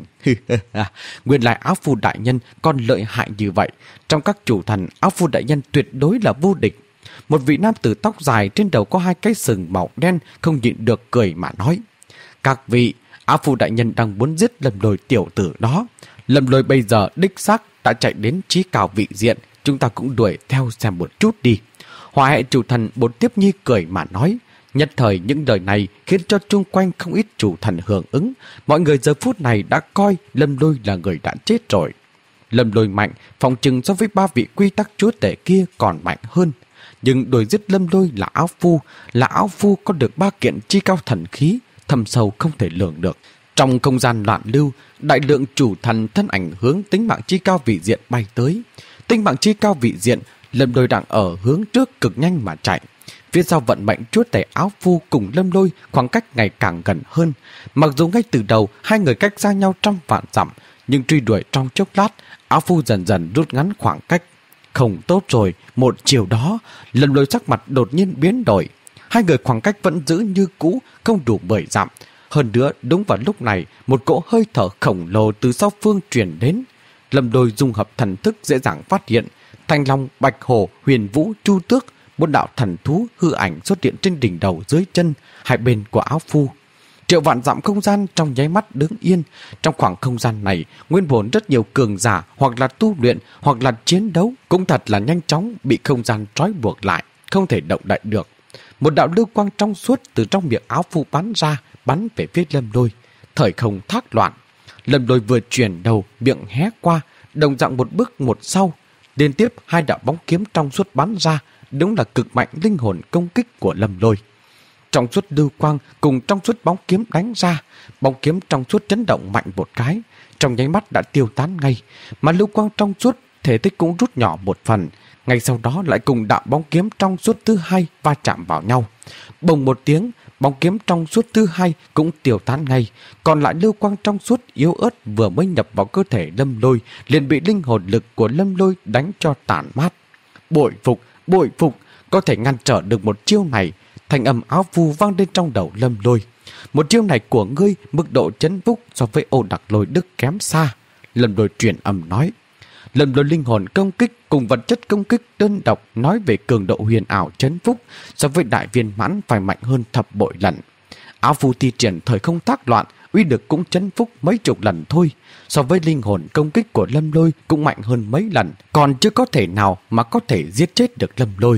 Speaker 1: Nguyên lại áo phu đại nhân còn lợi hại như vậy. Trong các chủ thần, áo phu đại nhân tuyệt đối là vô địch. Một vị nam tử tóc dài trên đầu có hai cái sừng màu đen không nhịn được cười mà nói. Các vị, áo phu đại nhân đang muốn giết Lâm Lôi tiểu tử đó. Lâm Lôi bây giờ đích xác đã chạy đến chí cao vị diện, chúng ta cũng đuổi theo xem một chút đi. Hỏa hệ chủ thần Bột Tiếp Nhi cười mà nói. Nhất thời những lời này khiến cho chung quanh không ít chủ thần hưởng ứng. Mọi người giờ phút này đã coi Lâm Lôi là người đã chết rồi. Lâm Lôi mạnh, phòng chừng so với ba vị quy tắc chúa tể kia còn mạnh hơn. Nhưng đuổi giết Lâm Lôi là áo phu, là áo phu có được ba kiện chi cao thần khí, thâm sâu không thể lường được. Trong không gian loạn lưu, đại lượng chủ thần thân ảnh hướng tính mạng chi cao vị diện bay tới. Tính mạng chi cao vị diện, Lâm Lôi đang ở hướng trước cực nhanh mà chạy. Phía sau vận mệnh chúa tể áo phu cùng Lâm Lôi khoảng cách ngày càng gần hơn. Mặc dù ngay từ đầu hai người cách xa nhau trăm vạn dặm, nhưng truy đuổi trong chốc lát, áo phu dần dần rút ngắn khoảng cách. Không tốt rồi, một chiều đó, Lâm Lôi sắc mặt đột nhiên biến đổi. Hai người khoảng cách vẫn giữ như cũ, không đủ mười dặm. Hơn nữa, đúng vào lúc này, một cỗ hơi thở khổng lồ từ sau phương truyền đến. Lâm Lôi dung hợp thần thức dễ dàng phát hiện. Thanh Long, Bạch Hổ, Huyền Vũ, Chu Tước, một đạo thần thú hư ảnh xuất hiện trên đỉnh đầu dưới chân, hai bên của áo phu. Triệu vạn dặm không gian trong nháy mắt đứng yên. Trong khoảng không gian này, nguyên vốn rất nhiều cường giả hoặc là tu luyện hoặc là chiến đấu cũng thật là nhanh chóng bị không gian trói buộc lại, không thể động đậy được. Một đạo lưu quang trong suốt từ trong miệng áo phu bắn ra, bắn về phía Lâm Lôi. Thời không thác loạn. Lâm Lôi vừa chuyển đầu, miệng hé qua, đồng dạng một bước một sau. Liên tiếp hai đạo bóng kiếm trong suốt bắn ra, đúng là cực mạnh linh hồn công kích của Lâm Lôi. Trong suốt lưu quang cùng trong suốt bóng kiếm đánh ra, bóng kiếm trong suốt chấn động mạnh một cái, trong nháy mắt đã tiêu tán ngay, mà lưu quang trong suốt thể tích cũng rút nhỏ một phần, ngay sau đó lại cùng đạo bóng kiếm trong suốt thứ hai va chạm vào nhau. Bùng một tiếng, bóng kiếm trong suốt thứ hai cũng tiêu tán ngay, còn lại lưu quang trong suốt yếu ớt vừa mới nhập vào cơ thể Lâm Lôi liền bị linh hồn lực của Lâm Lôi đánh cho tàn mát. Bội phục, bội phục, có thể ngăn trở được một chiêu này. Thanh âm áo phu vang lên trong đầu Lâm Lôi. Một chiêu này của ngươi mức độ chấn vúc so với Ô Đặc Lôi Đức kém xa. Lâm Lôi truyền âm nói. Lâm Lôi linh hồn công kích cùng vật chất công kích đơn độc nói về cường độ huyền ảo chấn vúc so với đại viên mãn phải mạnh hơn thập bội lần. Áo phu thi triển thời không tác loạn, uy lực cũng chấn phúc mấy chục lần thôi. So với linh hồn công kích của Lâm Lôi cũng mạnh hơn mấy lần, còn chưa có thể nào mà có thể giết chết được Lâm Lôi.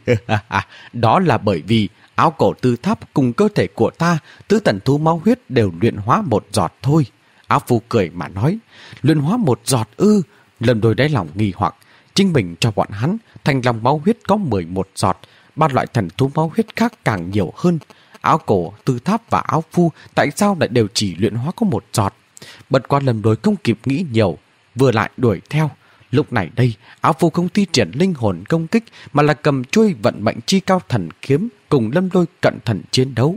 Speaker 1: Đó là bởi vì áo cổ tư tháp cùng cơ thể của ta, tứ tần thú máu huyết đều luyện hóa một giọt thôi. Áo phu cười mà nói, luyện hóa một giọt ư? Lâm Lôi đáy lòng nghi hoặc, chính mình cho bọn hắn thành lòng máu huyết có mười một giọt, ba loại thần thú máu huyết khác càng nhiều hơn. Áo cổ, tư tháp và áo phu tại sao lại đều chỉ luyện hóa có một giọt? Bật qua Lâm Lôi không kịp nghĩ nhiều, vừa lại đuổi theo. Lúc này đây, áo phu không thi triển linh hồn công kích mà là cầm chuôi vận mệnh chi cao thần kiếm cùng Lâm Lôi cận thần chiến đấu.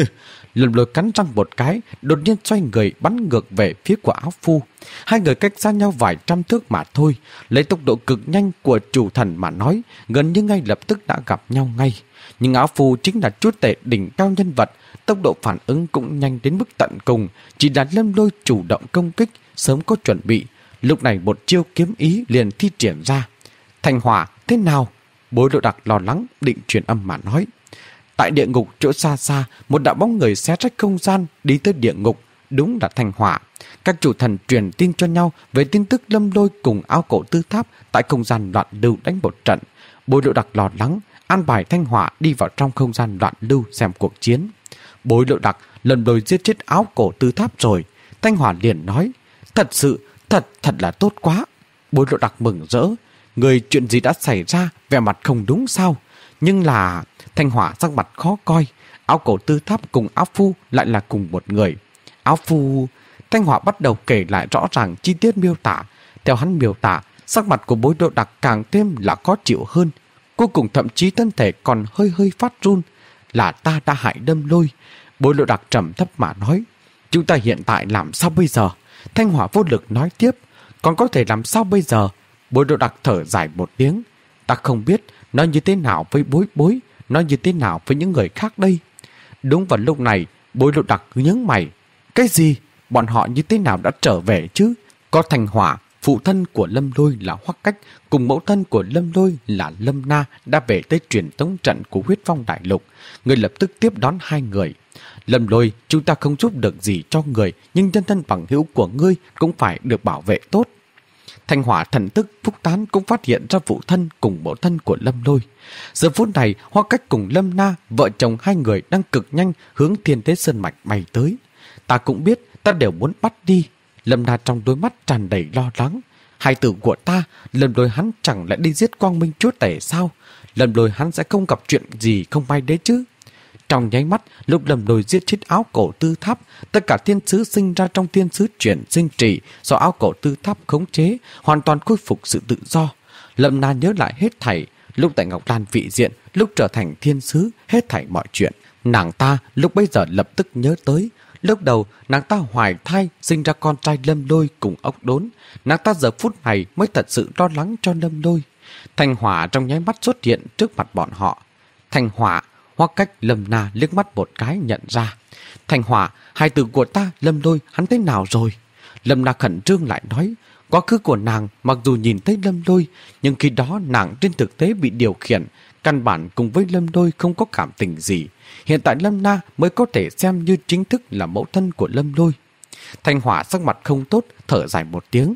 Speaker 1: Lâm Lôi cắn răng một cái, đột nhiên xoay người bắn ngược về phía của áo phu. Hai người cách xa nhau vài trăm thước mà thôi, lấy tốc độ cực nhanh của chủ thần mà nói, gần như ngay lập tức đã gặp nhau ngay. Nhưng áo phu chính là chúa tể đỉnh cao nhân vật, tốc độ phản ứng cũng nhanh đến mức tận cùng, chỉ là Lâm Lôi chủ động công kích, sớm có chuẩn bị. Lúc này một chiêu kiếm ý liền thi triển ra. Thành Hỏa, thế nào? Bối Lộ Đặc lo lắng định truyền âm mà nói. Tại địa ngục chỗ xa xa, một đạo bóng người xé rách không gian đi tới địa ngục, đúng là Thành Hỏa. Các chủ thần truyền tin cho nhau về tin tức Lâm Lôi cùng áo cổ tư tháp tại không gian loạn lưu đánh một trận. Bối Lộ Đặc lo lắng, an bài Thanh Hỏa đi vào trong không gian loạn lưu xem cuộc chiến. Bối Lộ Đặc, Lâm Lôi giết chết áo cổ tư tháp rồi. Thanh Hỏa liền nói, thật sự, thật, thật là tốt quá. Bối Lộ Đặc mừng rỡ, người chuyện gì đã xảy ra, vẻ mặt không đúng sao? Nhưng là... Thanh Hỏa sắc mặt khó coi, áo cổ tư tháp cùng áo phu lại là cùng một người. Áo phu... Thanh Hỏa bắt đầu kể lại rõ ràng chi tiết miêu tả. Theo hắn miêu tả, sắc mặt của Bối Lộ Đặc càng thêm là khó chịu hơn. Cuối cùng thậm chí thân thể còn hơi hơi phát run. Là ta đã hại Lâm Lôi. Bối Lộ Đặc trầm thấp mà nói, chúng ta hiện tại làm sao bây giờ? Thanh Hỏa vô lực nói tiếp, còn có thể làm sao bây giờ? Bối Lộ Đặc thở dài một tiếng, ta không biết nói như thế nào với Bối Bối, nói như thế nào với những người khác đây. Đúng vào lúc này, Bối Lộ Đặc nhướng mày. Cái gì? Bọn họ như thế nào đã trở về chứ? Có Thanh Hỏa, phụ thân của Lâm Lôi là Hoắc Cách, cùng mẫu thân của Lâm Lôi là Lâm Na đã về tới truyền tống trận của Huyết Phong Đại Lục. Người lập tức tiếp đón hai người. Lâm Lôi, chúng ta không giúp được gì cho người, nhưng nhân thân bằng hữu của ngươi cũng phải được bảo vệ tốt. Thanh Hỏa thần tức phúc tán cũng phát hiện ra phụ thân cùng mẫu thân của Lâm Lôi. Giờ phút này, Hoắc Cách cùng Lâm Na, vợ chồng hai người đang cực nhanh hướng Thiên Tế Sơn Mạch bay tới. Ta cũng biết, ta đều muốn bắt đi. Lâm Na trong đôi mắt tràn đầy lo lắng. Hai tử của ta, Lâm Lôi hắn chẳng lẽ đi giết Quang Minh Chúa Tể sao? Lâm Lôi hắn sẽ không gặp chuyện gì không may đấy chứ? Trong nháy mắt, lúc Lâm Lôi giết chết áo cổ tư tháp, tất cả thiên sứ sinh ra trong thiên sứ chuyển sinh trị do áo cổ tư tháp khống chế, hoàn toàn khôi phục sự tự do. Lâm Na nhớ lại hết thảy, lúc tại Ngọc Lan vị diện, lúc trở thành thiên sứ, hết thảy mọi chuyện. Nàng ta lúc bấy giờ lập tức nhớ tới, lúc đầu nàng ta hoài thai sinh ra con trai Lâm Lôi cùng ốc đốn, nàng ta giờ phút này mới thật sự lo lắng cho Lâm Lôi. Thanh Hỏa trong nháy mắt xuất hiện trước mặt bọn họ. Thanh Hỏa, Hoắc Cách, Lâm Na liếc mắt một cái nhận ra. Thanh Hỏa, hài tử của ta Lâm Lôi hắn thế nào rồi? Lâm Na khẩn trương lại nói, quá khứ của nàng mặc dù nhìn thấy Lâm Lôi, nhưng khi đó nàng trên thực tế bị điều khiển, căn bản cùng với Lâm Lôi không có cảm tình gì. Hiện tại Lâm Na mới có thể xem như chính thức là mẫu thân của Lâm Lôi. Thanh Hỏa sắc mặt không tốt, thở dài một tiếng.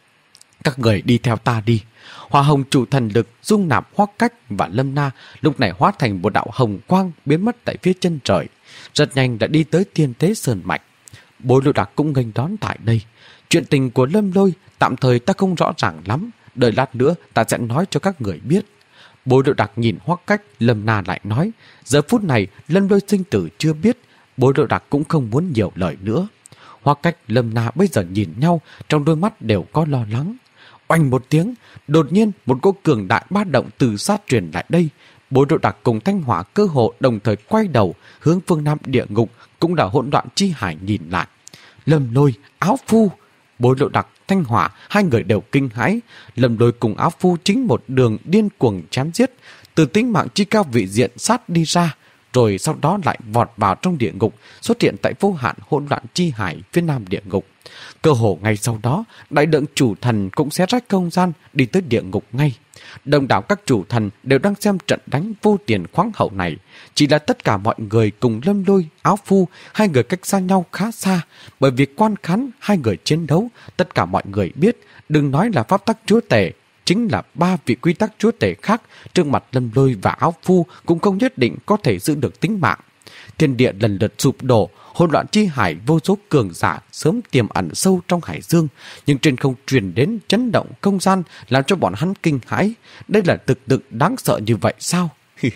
Speaker 1: Các người đi theo ta đi. Hỏa hồng chủ thần lực dung nạp Hoắc Cách và Lâm Na lúc này hóa thành một đạo hồng quang biến mất tại phía chân trời, rất nhanh đã đi tới Thiên Tế Sơn Mạch. Bối Lộ Đặc cũng nghênh đón tại đây. Chuyện tình của Lâm Lôi tạm thời ta không rõ ràng lắm, đợi lát nữa ta sẽ nói cho các người biết. Bối Lộ Đặc nhìn Hoắc Cách, Lâm Na lại nói, giờ phút này Lâm Lôi sinh tử chưa biết, Bối Lộ Đặc cũng không muốn nhiều lời nữa. Hoắc Cách, Lâm Na bây giờ nhìn nhau, trong đôi mắt đều có lo lắng. Oanh một tiếng, đột nhiên một cỗ cường đại ba động từ sát truyền lại đây. Bối Lộ Đặc cùng Thanh Hỏa cơ hồ đồng thời quay đầu hướng phương nam địa ngục, cũng đã hỗn loạn chi hải nhìn lại. Lâm Lôi, áo phu. Bối Lộ Đặc Thanh Hỏa, hai người đều kinh hãi. Lâm Lôi cùng Áo Phu chính một đường điên cuồng chém giết, từ tính mạng chi cao vị diện sát đi ra, rồi sau đó lại vọt vào trong địa ngục, xuất hiện tại vô hạn hỗn loạn chi hải phía nam địa ngục. Cơ hồ ngay sau đó, đại lượng chủ thần cũng xé rách không gian đi tới địa ngục ngay. Đông đảo các chủ thần đều đang xem trận đánh vô tiền khoáng hậu này. Chỉ là tất cả mọi người cùng Lâm Lôi, Áo Phu, hai người cách xa nhau khá xa. Bởi vì quan khán hai người chiến đấu, tất cả mọi người biết, đừng nói là pháp tắc chúa tể, chính là ba vị quy tắc chúa tể khác, trước mặt Lâm Lôi và Áo Phu cũng không nhất định có thể giữ được tính mạng. Thiên địa lần lượt sụp đổ, hỗn loạn chi hải vô số cường giả sớm tiềm ẩn sâu trong hải dương, nhưng trên không truyền đến chấn động không gian làm cho bọn hắn kinh hãi. Đây là thực lực đáng sợ như vậy sao?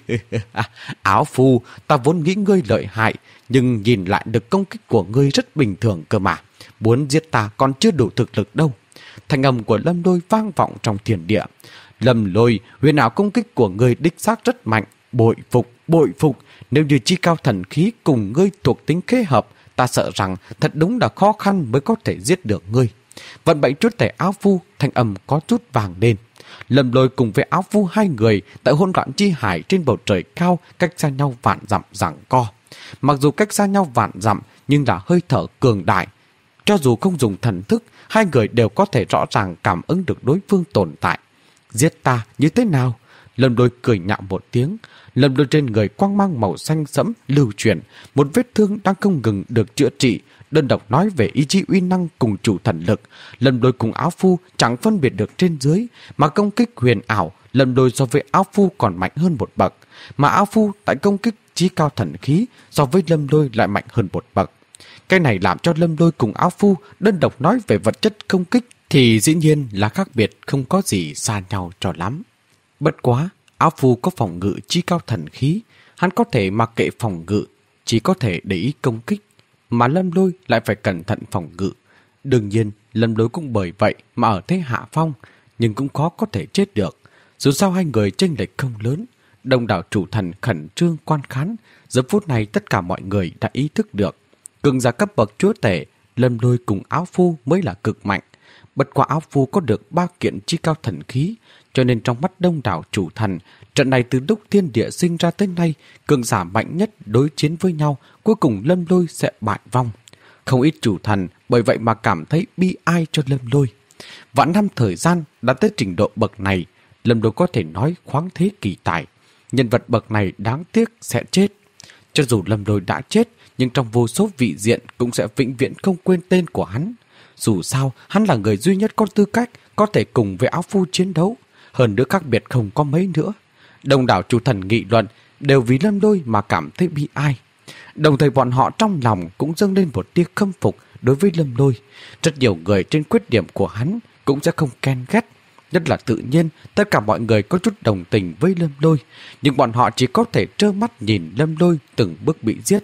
Speaker 1: Áo Phu, ta vốn nghĩ ngươi lợi hại, nhưng nhìn lại được công kích của ngươi rất bình thường cơ mà. Muốn giết ta còn chưa đủ thực lực đâu. Thanh âm của Lâm Lôi vang vọng trong thiên địa. Lâm Lôi, huyền ảo công kích của ngươi đích xác rất mạnh, bội phục, bội phục. Nếu như chi cao thần khí cùng ngươi thuộc tính kết hợp, ta sợ rằng thật đúng là khó khăn mới có thể giết được ngươi. Vận mệnh chúa tể Áo Phu, thanh âm có chút vàng lên. Lâm Lôi cùng với Áo Phu hai người tại hỗn loạn chi hải trên bầu trời cao, cách xa nhau vạn dặm giằng co. Mặc dù cách xa nhau vạn dặm, nhưng là hơi thở cường đại. Cho dù không dùng thần thức, hai người đều có thể rõ ràng cảm ứng được đối phương tồn tại. Giết ta như thế nào? Lâm Lôi cười nhạo một tiếng. Lâm Lôi trên người quang mang màu xanh sẫm lưu chuyển, một vết thương đang không ngừng được chữa trị. Đơn độc nói về ý chí uy năng cùng chủ thần lực, Lâm Lôi cùng Áo Phu chẳng phân biệt được trên dưới, mà công kích huyền ảo, Lâm Lôi so với Áo Phu còn mạnh hơn một bậc, mà Áo Phu tại công kích chí cao thần khí so với Lâm Lôi lại mạnh hơn một bậc. Cái này làm cho Lâm Lôi cùng Áo Phu đơn độc nói về vật chất công kích thì dĩ nhiên là khác biệt, không có gì xa nhau cho lắm. Bất quá, Áo Phu có phòng ngự chí cao thần khí, hắn có thể mặc kệ phòng ngự, chỉ có thể để ý công kích, mà Lâm Lôi lại phải cẩn thận phòng ngự. Đương nhiên, Lâm Lôi cũng bởi vậy mà ở thế hạ phong, nhưng cũng khó có thể chết được. Dù sao hai người chênh lệch không lớn, đông đảo chủ thần khẩn trương quan khán. Giờ phút này tất cả mọi người đã ý thức được, cường giả cấp bậc chúa tể, Lâm Lôi cùng Áo Phu mới là cực mạnh. Bất quá Áo Phu có được ba kiện chi cao thần khí, cho nên trong mắt đông đảo chủ thần, trận này từ lúc thiên địa sinh ra tới nay, cường giả mạnh nhất đối chiến với nhau, cuối cùng Lâm Lôi sẽ bại vong. Không ít chủ thần bởi vậy mà cảm thấy bi ai cho Lâm Lôi. Vạn năm thời gian đã tới trình độ bậc này, Lâm Lôi có thể nói khoáng thế kỳ tài. Nhân vật bậc này đáng tiếc sẽ chết. Cho dù Lâm Lôi đã chết, nhưng trong vô số vị diện cũng sẽ vĩnh viễn không quên tên của hắn. Dù sao, hắn là người duy nhất có tư cách có thể cùng với Áo Phu chiến đấu. Hơn nữa khác biệt không có mấy nữa. Đông đảo chủ thần nghị luận đều vì Lâm Lôi mà cảm thấy bi ai. Đồng thời bọn họ trong lòng cũng dâng lên một tia khâm phục đối với Lâm Lôi. Rất nhiều người trên khuyết điểm của hắn cũng sẽ không ghen ghét. Rất là tự nhiên, tất cả mọi người có chút đồng tình với Lâm Lôi, nhưng bọn họ chỉ có thể trơ mắt nhìn Lâm Lôi từng bước bị giết.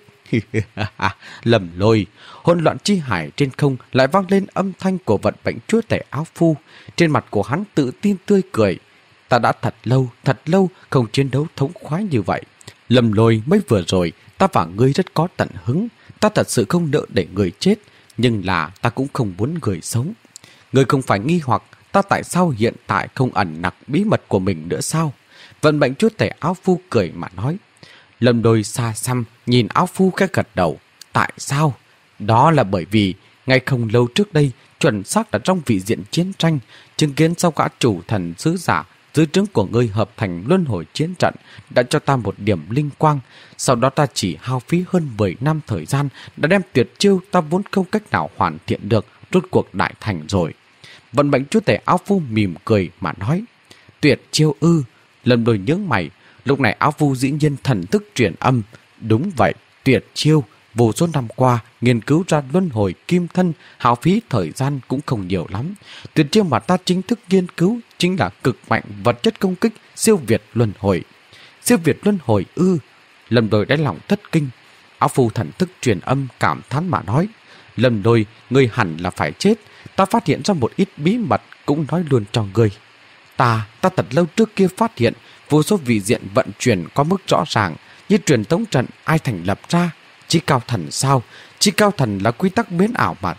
Speaker 1: Lâm Lôi, hỗn loạn chi hải trên không lại vang lên âm thanh của vận mệnh chúa tể Áo Phu. Trên mặt của hắn tự tin tươi cười. Ta đã thật lâu, thật lâu không chiến đấu thống khoái như vậy. Lâm Lôi, mới vừa rồi ta và ngươi rất có tận hứng. Ta thật sự không nỡ để người chết, nhưng là ta cũng không muốn người sống. Ngươi không phải nghi hoặc ta tại sao hiện tại không ẩn nặc bí mật của mình nữa sao? Vận mệnh chúa tể Áo Phu cười mà nói. Lâm Lôi xa xăm nhìn Áo Phu cái gật đầu. Tại sao? Đó là bởi vì ngay không lâu trước đây, chuẩn xác là trong vị diện chiến tranh, chứng kiến sau gã chủ thần sứ giả dưới trướng của ngươi hợp thành luân hồi chiến trận đã cho ta một điểm linh quang. Sau đó ta chỉ hao phí hơn mười năm thời gian đã đem tuyệt chiêu ta vốn không cách nào hoàn thiện được rốt cuộc đại thành rồi. Vận mệnh chúa tể Áo Phu mỉm cười mà nói. Tuyệt chiêu ư? Lâm Lôi nhướng mày. Lúc này Áo Phu dĩ nhiên thần thức truyền âm. Đúng vậy, tuyệt chiêu. Vô số năm qua, nghiên cứu ra luân hồi kim thân, hao phí thời gian cũng không nhiều lắm. Tuyệt chiêu mà ta chính thức nghiên cứu chính là cực mạnh vật chất công kích siêu việt luân hồi. Siêu việt luân hồi ư? Lâm Lôi đáy lòng thất kinh. Áo Phu thần thức truyền âm cảm thán mà nói. Lâm Lôi, ngươi hẳn là phải chết. Ta phát hiện ra một ít bí mật cũng nói luôn cho ngươi. Ta, ta thật lâu trước kia phát hiện vô số vị diện vận chuyển có mức rõ ràng, như truyền tống trận ai thành lập ra. Chí cao thần sao? Chí cao thần là quy tắc biến ảo mà thôi.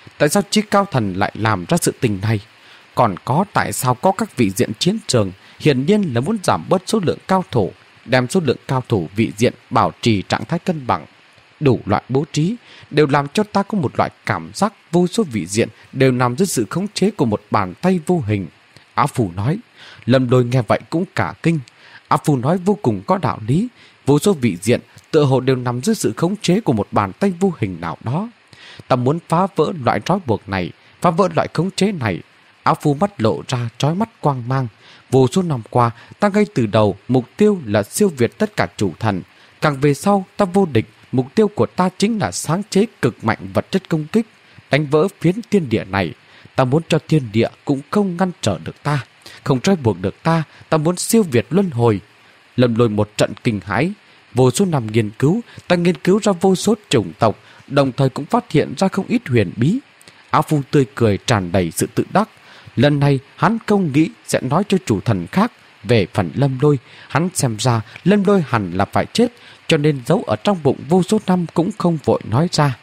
Speaker 1: Tại sao Chí Cao Thần lại làm ra sự tình này? Còn có tại sao có các vị diện chiến trường? Hiển nhiên là muốn giảm bớt số lượng cao thủ, đem số lượng cao thủ vị diện bảo trì trạng thái cân bằng. Đủ loại bố trí đều làm cho ta có một loại cảm giác vô số vị diện đều nằm dưới sự khống chế của một bàn tay vô hình. Áo Phù nói. Lâm Lôi nghe vậy cũng cả kinh. Áo Phù nói vô cùng có đạo lý. Vô số vị diện tựa hồ đều nằm dưới sự khống chế của một bàn tay vô hình nào đó. Ta muốn phá vỡ loại trói buộc này, phá vỡ loại khống chế này. Áo Phù mắt lộ ra trói mắt quang mang. Vô số năm qua, ta ngay từ đầu mục tiêu là siêu việt tất cả chủ thần. Càng về sau, ta vô địch. Mục tiêu của ta chính là sáng chế cực mạnh vật chất công kích, đánh vỡ phiến thiên địa này. Ta muốn cho thiên địa cũng không ngăn trở được ta, không trói buộc được ta. Ta muốn siêu việt luân hồi. Lâm Lôi một trận kinh hãi. Vô số năm nghiên cứu, ta nghiên cứu ra vô số chủng tộc, đồng thời cũng phát hiện ra không ít huyền bí. Áo Phu tươi cười tràn đầy sự tự đắc. Lần này hắn không nghĩ sẽ nói cho chủ thần khác. Về phần Lâm Lôi, hắn xem ra Lâm Lôi hẳn là phải chết, cho nên giấu ở trong bụng vô số năm cũng không vội nói ra.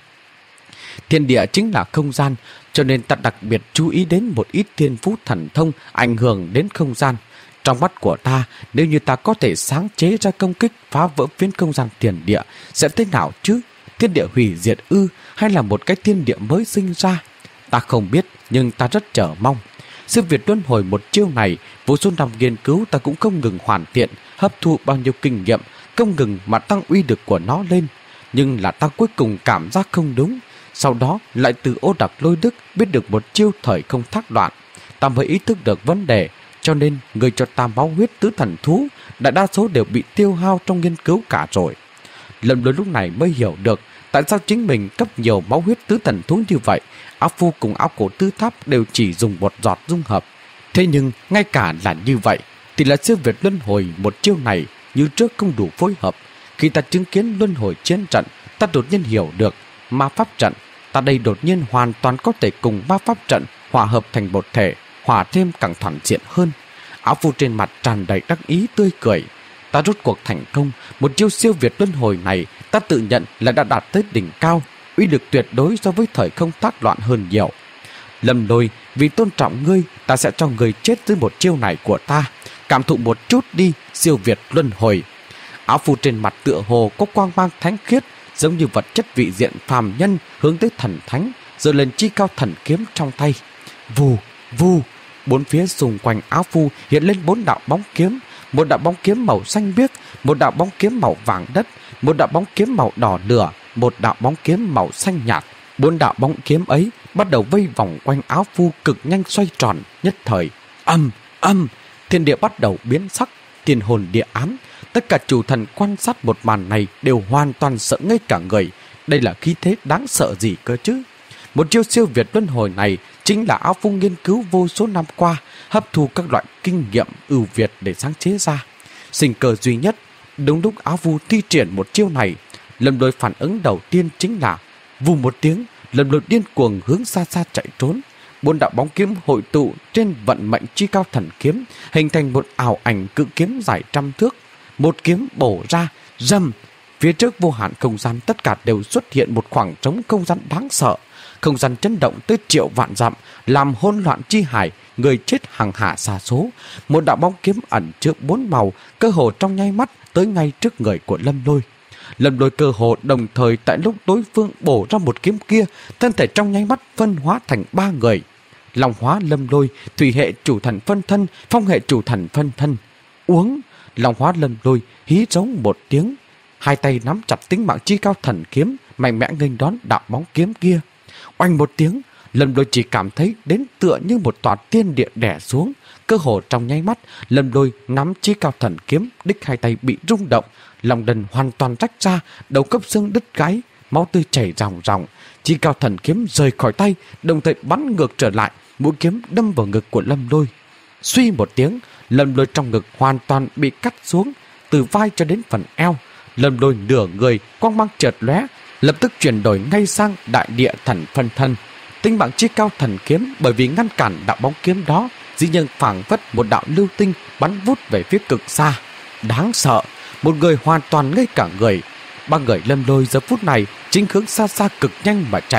Speaker 1: Thiên địa chính là không gian, cho nên ta đặc biệt chú ý đến một ít thiên phú thần thông ảnh hưởng đến không gian. Trong mắt của ta, nếu như ta có thể sáng chế ra công kích phá vỡ phiến không gian tiền địa, sẽ thế nào chứ? Thiên địa hủy diệt ư, hay là một cái thiên địa mới sinh ra? Ta không biết, nhưng ta rất chờ mong. Siêu việt luân hồi một chiêu này, vô số năm nghiên cứu ta cũng không ngừng hoàn thiện, hấp thụ bao nhiêu kinh nghiệm, không ngừng mà tăng uy lực của nó lên. Nhưng là ta cuối cùng cảm giác không đúng. Sau đó lại từ Ô Đặc Lôi Đức biết được một chiêu thời không thác loạn. Ta mới ý thức được vấn đề, cho nên người cho ta máu huyết tứ thần thú đại đa số đều bị tiêu hao trong nghiên cứu cả rồi. Lâm Lôi lúc này mới hiểu được tại sao chính mình cấp nhiều máu huyết tứ thần thú như vậy. Áo Phu cùng áo cổ tư tháp đều chỉ dùng một giọt dung hợp. Thế nhưng ngay cả là như vậy thì là siêu việt luân hồi một chiêu này như trước không đủ phối hợp. Khi ta chứng kiến luân hồi chiến trận, ta đột nhiên hiểu được ma pháp trận. Ta đây đột nhiên hoàn toàn có thể cùng ma pháp trận hòa hợp thành một thể, hòa thêm càng toàn diện hơn. Áo Phu trên mặt tràn đầy đắc ý tươi cười. Ta rốt cuộc thành công. Một chiêu siêu việt luân hồi này ta tự nhận là đã đạt tới đỉnh cao, uy lực tuyệt đối so với thời không tác loạn hơn nhiều. Lâm Lôi, vì tôn trọng ngươi, ta sẽ cho ngươi chết dưới một chiêu này của ta. Cảm thụ một chút đi, siêu việt luân hồi. Áo Phu trên mặt tựa hồ có quang mang thánh khiết, giống như vật chất vị diện phàm nhân hướng tới thần thánh, giơ lên chi cao thần kiếm trong tay. Vù, vù, bốn phía xung quanh Áo Phu hiện lên bốn đạo bóng kiếm. Một đạo bóng kiếm màu xanh biếc, một đạo bóng kiếm màu vàng đất, một đạo bóng kiếm màu đỏ lửa, một đạo bóng kiếm màu xanh nhạt. Bốn đạo bóng kiếm ấy bắt đầu vây vòng quanh Áo Phu cực nhanh xoay tròn. Nhất thời âm âm, thiên địa bắt đầu biến sắc, thiên hồn địa ám. Tất cả chủ thần quan sát một màn này đều hoàn toàn sợ ngây cả người. Đây là khí thế đáng sợ gì cơ chứ? Một chiêu siêu việt luân hồi này chính là Áo Phu nghiên cứu vô số năm qua, hấp thu các loại kinh nghiệm ưu việt để sáng chế ra. Sinh cơ duy nhất. Đúng lúc Áo Phu thi triển một chiêu này, Lâm Lôi phản ứng đầu tiên chính là vù một tiếng. Lâm Lôi điên cuồng hướng xa xa chạy trốn. Bốn đạo bóng kiếm hội tụ trên vận mệnh chi cao thần kiếm, hình thành một ảo ảnh cự kiếm dài trăm thước. Một kiếm bổ ra, rầm. Phía trước vô hạn không gian tất cả đều xuất hiện một khoảng trống không gian đáng sợ. Không gian chấn động tới triệu vạn dặm, làm hỗn loạn chi hải, người chết hàng hạ xa số. Một đạo bóng kiếm ẩn chứa bốn màu, cơ hồ trong nháy mắt tới ngay trước người của Lâm Lôi. Lâm Lôi cơ hồ đồng thời tại lúc đối phương bổ ra một kiếm kia, thân thể trong nháy mắt phân hóa thành ba người. Long hóa Lâm Lôi, thủy hệ chủ thần phân thân, phong hệ chủ thần phân thân. Uống, Long hóa Lâm Lôi hí giống một tiếng, hai tay nắm chặt tính mạng chi cao thần kiếm, mạnh mẽ nghênh đón đạo bóng kiếm kia. Oanh một tiếng, Lâm Lôi chỉ cảm thấy đến tựa như một tòa tiên địa đè xuống. Cơ hồ trong nháy mắt, Lâm Lôi nắm chi cao thần kiếm, đích hai tay bị rung động, lòng đần hoàn toàn rách ra, đầu cấp xương đứt gáy, máu tươi chảy ròng ròng. Chi cao thần kiếm rời khỏi tay, đồng thời bắn ngược trở lại, mũi kiếm đâm vào ngực của Lâm Lôi. Suy một tiếng, Lâm Lôi trong ngực hoàn toàn bị cắt xuống, từ vai cho đến phần eo. Lâm Lôi nửa người quang mang chợt lóe, lập tức chuyển đổi ngay sang đại địa thần phân thân. Tinh mạng chi cao thần kiếm bởi vì ngăn cản đạo bóng kiếm đó, dĩ nhiên phảng phất một đạo lưu tinh bắn vút về phía cực xa. Đáng sợ, một người hoàn toàn ngây cả người. Ba người Lâm Lôi giờ phút này chính hướng xa xa cực nhanh mà chạy.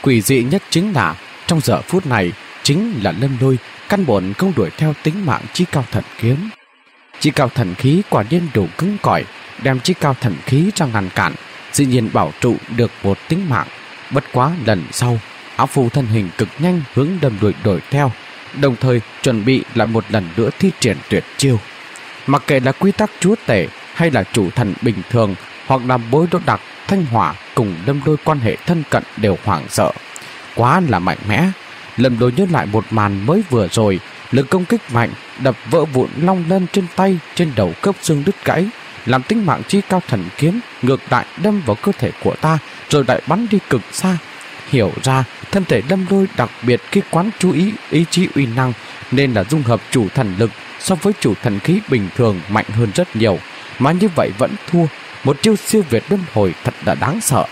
Speaker 1: Quỷ dị nhất chính là trong giờ phút này chính là Lâm Lôi căn bản không đuổi theo tính mạng Chí Cao Thần Kiếm. Chí Cao Thần Khí quả nhiên đủ cứng cỏi, đem Chí Cao Thần Khí ra ngăn cản, dĩ nhiên bảo trụ được một tính mạng. Bất quá lần sau, áo phu thân hình cực nhanh hướng Lâm Lôi đuổi theo, đồng thời chuẩn bị lại một lần nữa thi triển tuyệt chiêu. Mặc kệ là quy tắc chúa tể hay là chủ thần bình thường, hoặc là Bối Đỗ Đặc, Thanh Hỏa cùng Lâm Lôi quan hệ thân cận đều hoảng sợ. Quá là mạnh mẽ. Lâm Lôi nhớ lại một màn mới vừa rồi, lực công kích mạnh, đập vỡ vụn long lân trên tay, trên đầu khớp xương đứt gãy, làm tính mạng Chí Cao Thần Kiếm ngược lại đâm vào cơ thể của ta, rồi lại bắn đi cực xa. Hiểu ra thân thể Lâm Lôi đặc biệt khi quán chú ý ý chí uy năng, nên là dung hợp chủ thần lực so với chủ thần khí bình thường mạnh hơn rất nhiều, mà như vậy vẫn thua. Một chiêu siêu việt luân hồi thật là đáng sợ.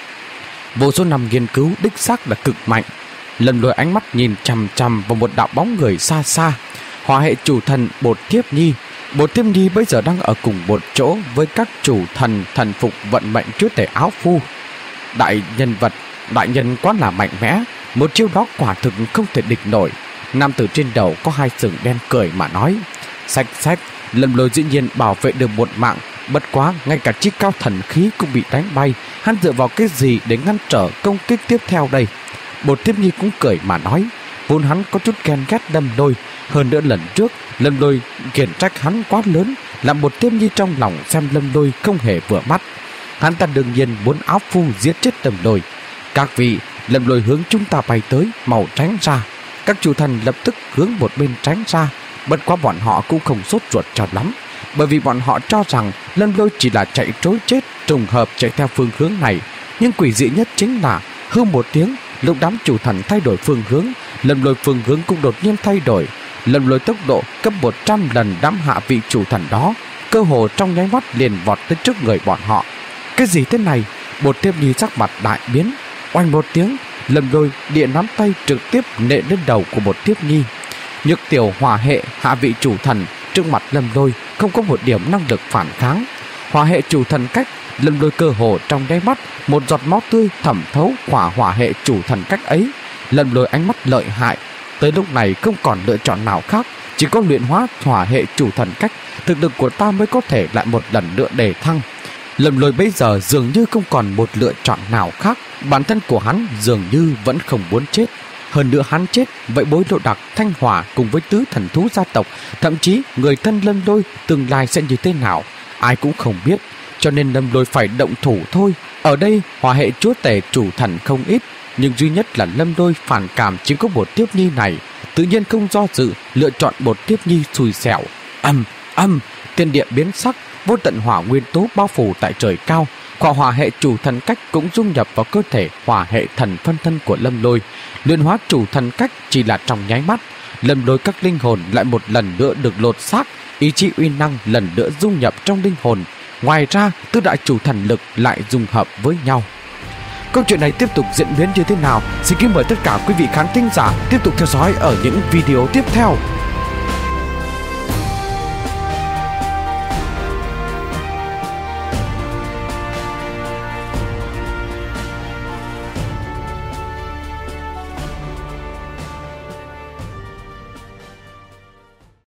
Speaker 1: Vô số năm nghiên cứu đích xác là cực mạnh. Lâm Lôi ánh mắt nhìn chằm chằm vào một đạo bóng người xa xa, hỏa hệ chủ thần Bột Thiếp Nhi. Bột Thiếp Nhi bây giờ đang ở cùng một chỗ với các chủ thần thần phục vận mệnh chúa tể áo phu. Đại nhân vật, đại nhân quá là mạnh mẽ, một chiêu đó quả thực không thể địch nổi. Nam tử trên đầu có hai sừng đen cười mà nói. Xách xách, Lâm Lôi dĩ nhiên bảo vệ được một mạng, bất quá ngay cả Chí Cao Thần Khí cũng bị đánh bay. Hắn dựa vào cái gì để ngăn trở công kích tiếp theo đây? Bột Thiếp Nhi cũng cười mà nói. Vốn hắn có chút ghen ghét Lâm Lôi, hơn nữa lần trước Lâm Lôi khiển trách hắn quá lớn, làm Bột Thiếp Nhi trong lòng xem Lâm Lôi không hề vừa mắt. Hắn ta đương nhiên muốn áo phu giết chết Lâm Lôi. Các vị, Lâm Lôi hướng chúng ta bay tới, mau tránh ra. Các chủ thần lập tức hướng một bên tránh ra. Bất quá bọn họ cũng không sốt ruột cho lắm, bởi vì bọn họ cho rằng Lâm Lôi chỉ là chạy trối chết, trùng hợp chạy theo phương hướng này. Nhưng quỷ dị nhất chính là hư một tiếng, lúc đám chủ thần thay đổi phương hướng, Lâm Lôi phương hướng cũng đột nhiên thay đổi. Lâm Lôi tốc độ cấp một trăm lần đám hạ vị chủ thần đó, cơ hồ trong nháy mắt liền vọt tới trước người bọn họ. Cái gì thế này? Bột Thiếp Nhi sắc mặt đại biến. Oanh một tiếng, Lâm Lôi địa nắm tay trực tiếp nện lên đầu của Bột Thiếp Nhi. Nhược tiểu hỏa hệ hạ vị chủ thần trước mặt Lâm Lôi không có một điểm năng lực phản kháng. Hỏa hệ chủ thần cách, Lâm Lôi cơ hồ trong đáy mắt một giọt máu tươi thẩm thấu hỏa hỏa hệ chủ thần cách ấy. Lâm Lôi ánh mắt lợi hại, tới lúc này không còn lựa chọn nào khác, chỉ có luyện hóa hỏa hệ chủ thần cách, thực lực của ta mới có thể lại một lần nữa đề thăng. Lâm Lôi bây giờ dường như không còn một lựa chọn nào khác, bản thân của hắn dường như vẫn không muốn chết. Hơn nữa hắn chết, vậy Bối Đỗ Đặc, Thanh Hỏa cùng với tứ thần thú gia tộc, thậm chí người thân Lâm Lôi tương lai sẽ như thế nào, ai cũng không biết. Cho nên Lâm Lôi phải động thủ thôi. Ở đây hỏa hệ chúa tể chủ thần không ít, nhưng duy nhất là Lâm Lôi phản cảm chỉ có Bột Thiếp Nhi này, tự nhiên không do dự lựa chọn Bột Thiếp Nhi xui xẻo. Âm âm, thiên địa biến sắc, vô tận hỏa nguyên tố bao phủ tại trời cao. Hỏa hỏa hệ chủ thần cách cũng dung nhập vào cơ thể hỏa hệ thần phân thân của Lâm Lôi. Luyện hóa chủ thần cách chỉ là trong nháy mắt, Lâm Lôi các linh hồn lại một lần nữa được lột xác, ý chí uy năng lần nữa dung nhập trong linh hồn. Ngoài ra, tứ đại chủ thần lực lại dung hợp với nhau. Câu chuyện này tiếp tục diễn biến như thế nào? Xin kính mời tất cả quý vị khán thính giả tiếp tục theo dõi ở những video tiếp theo.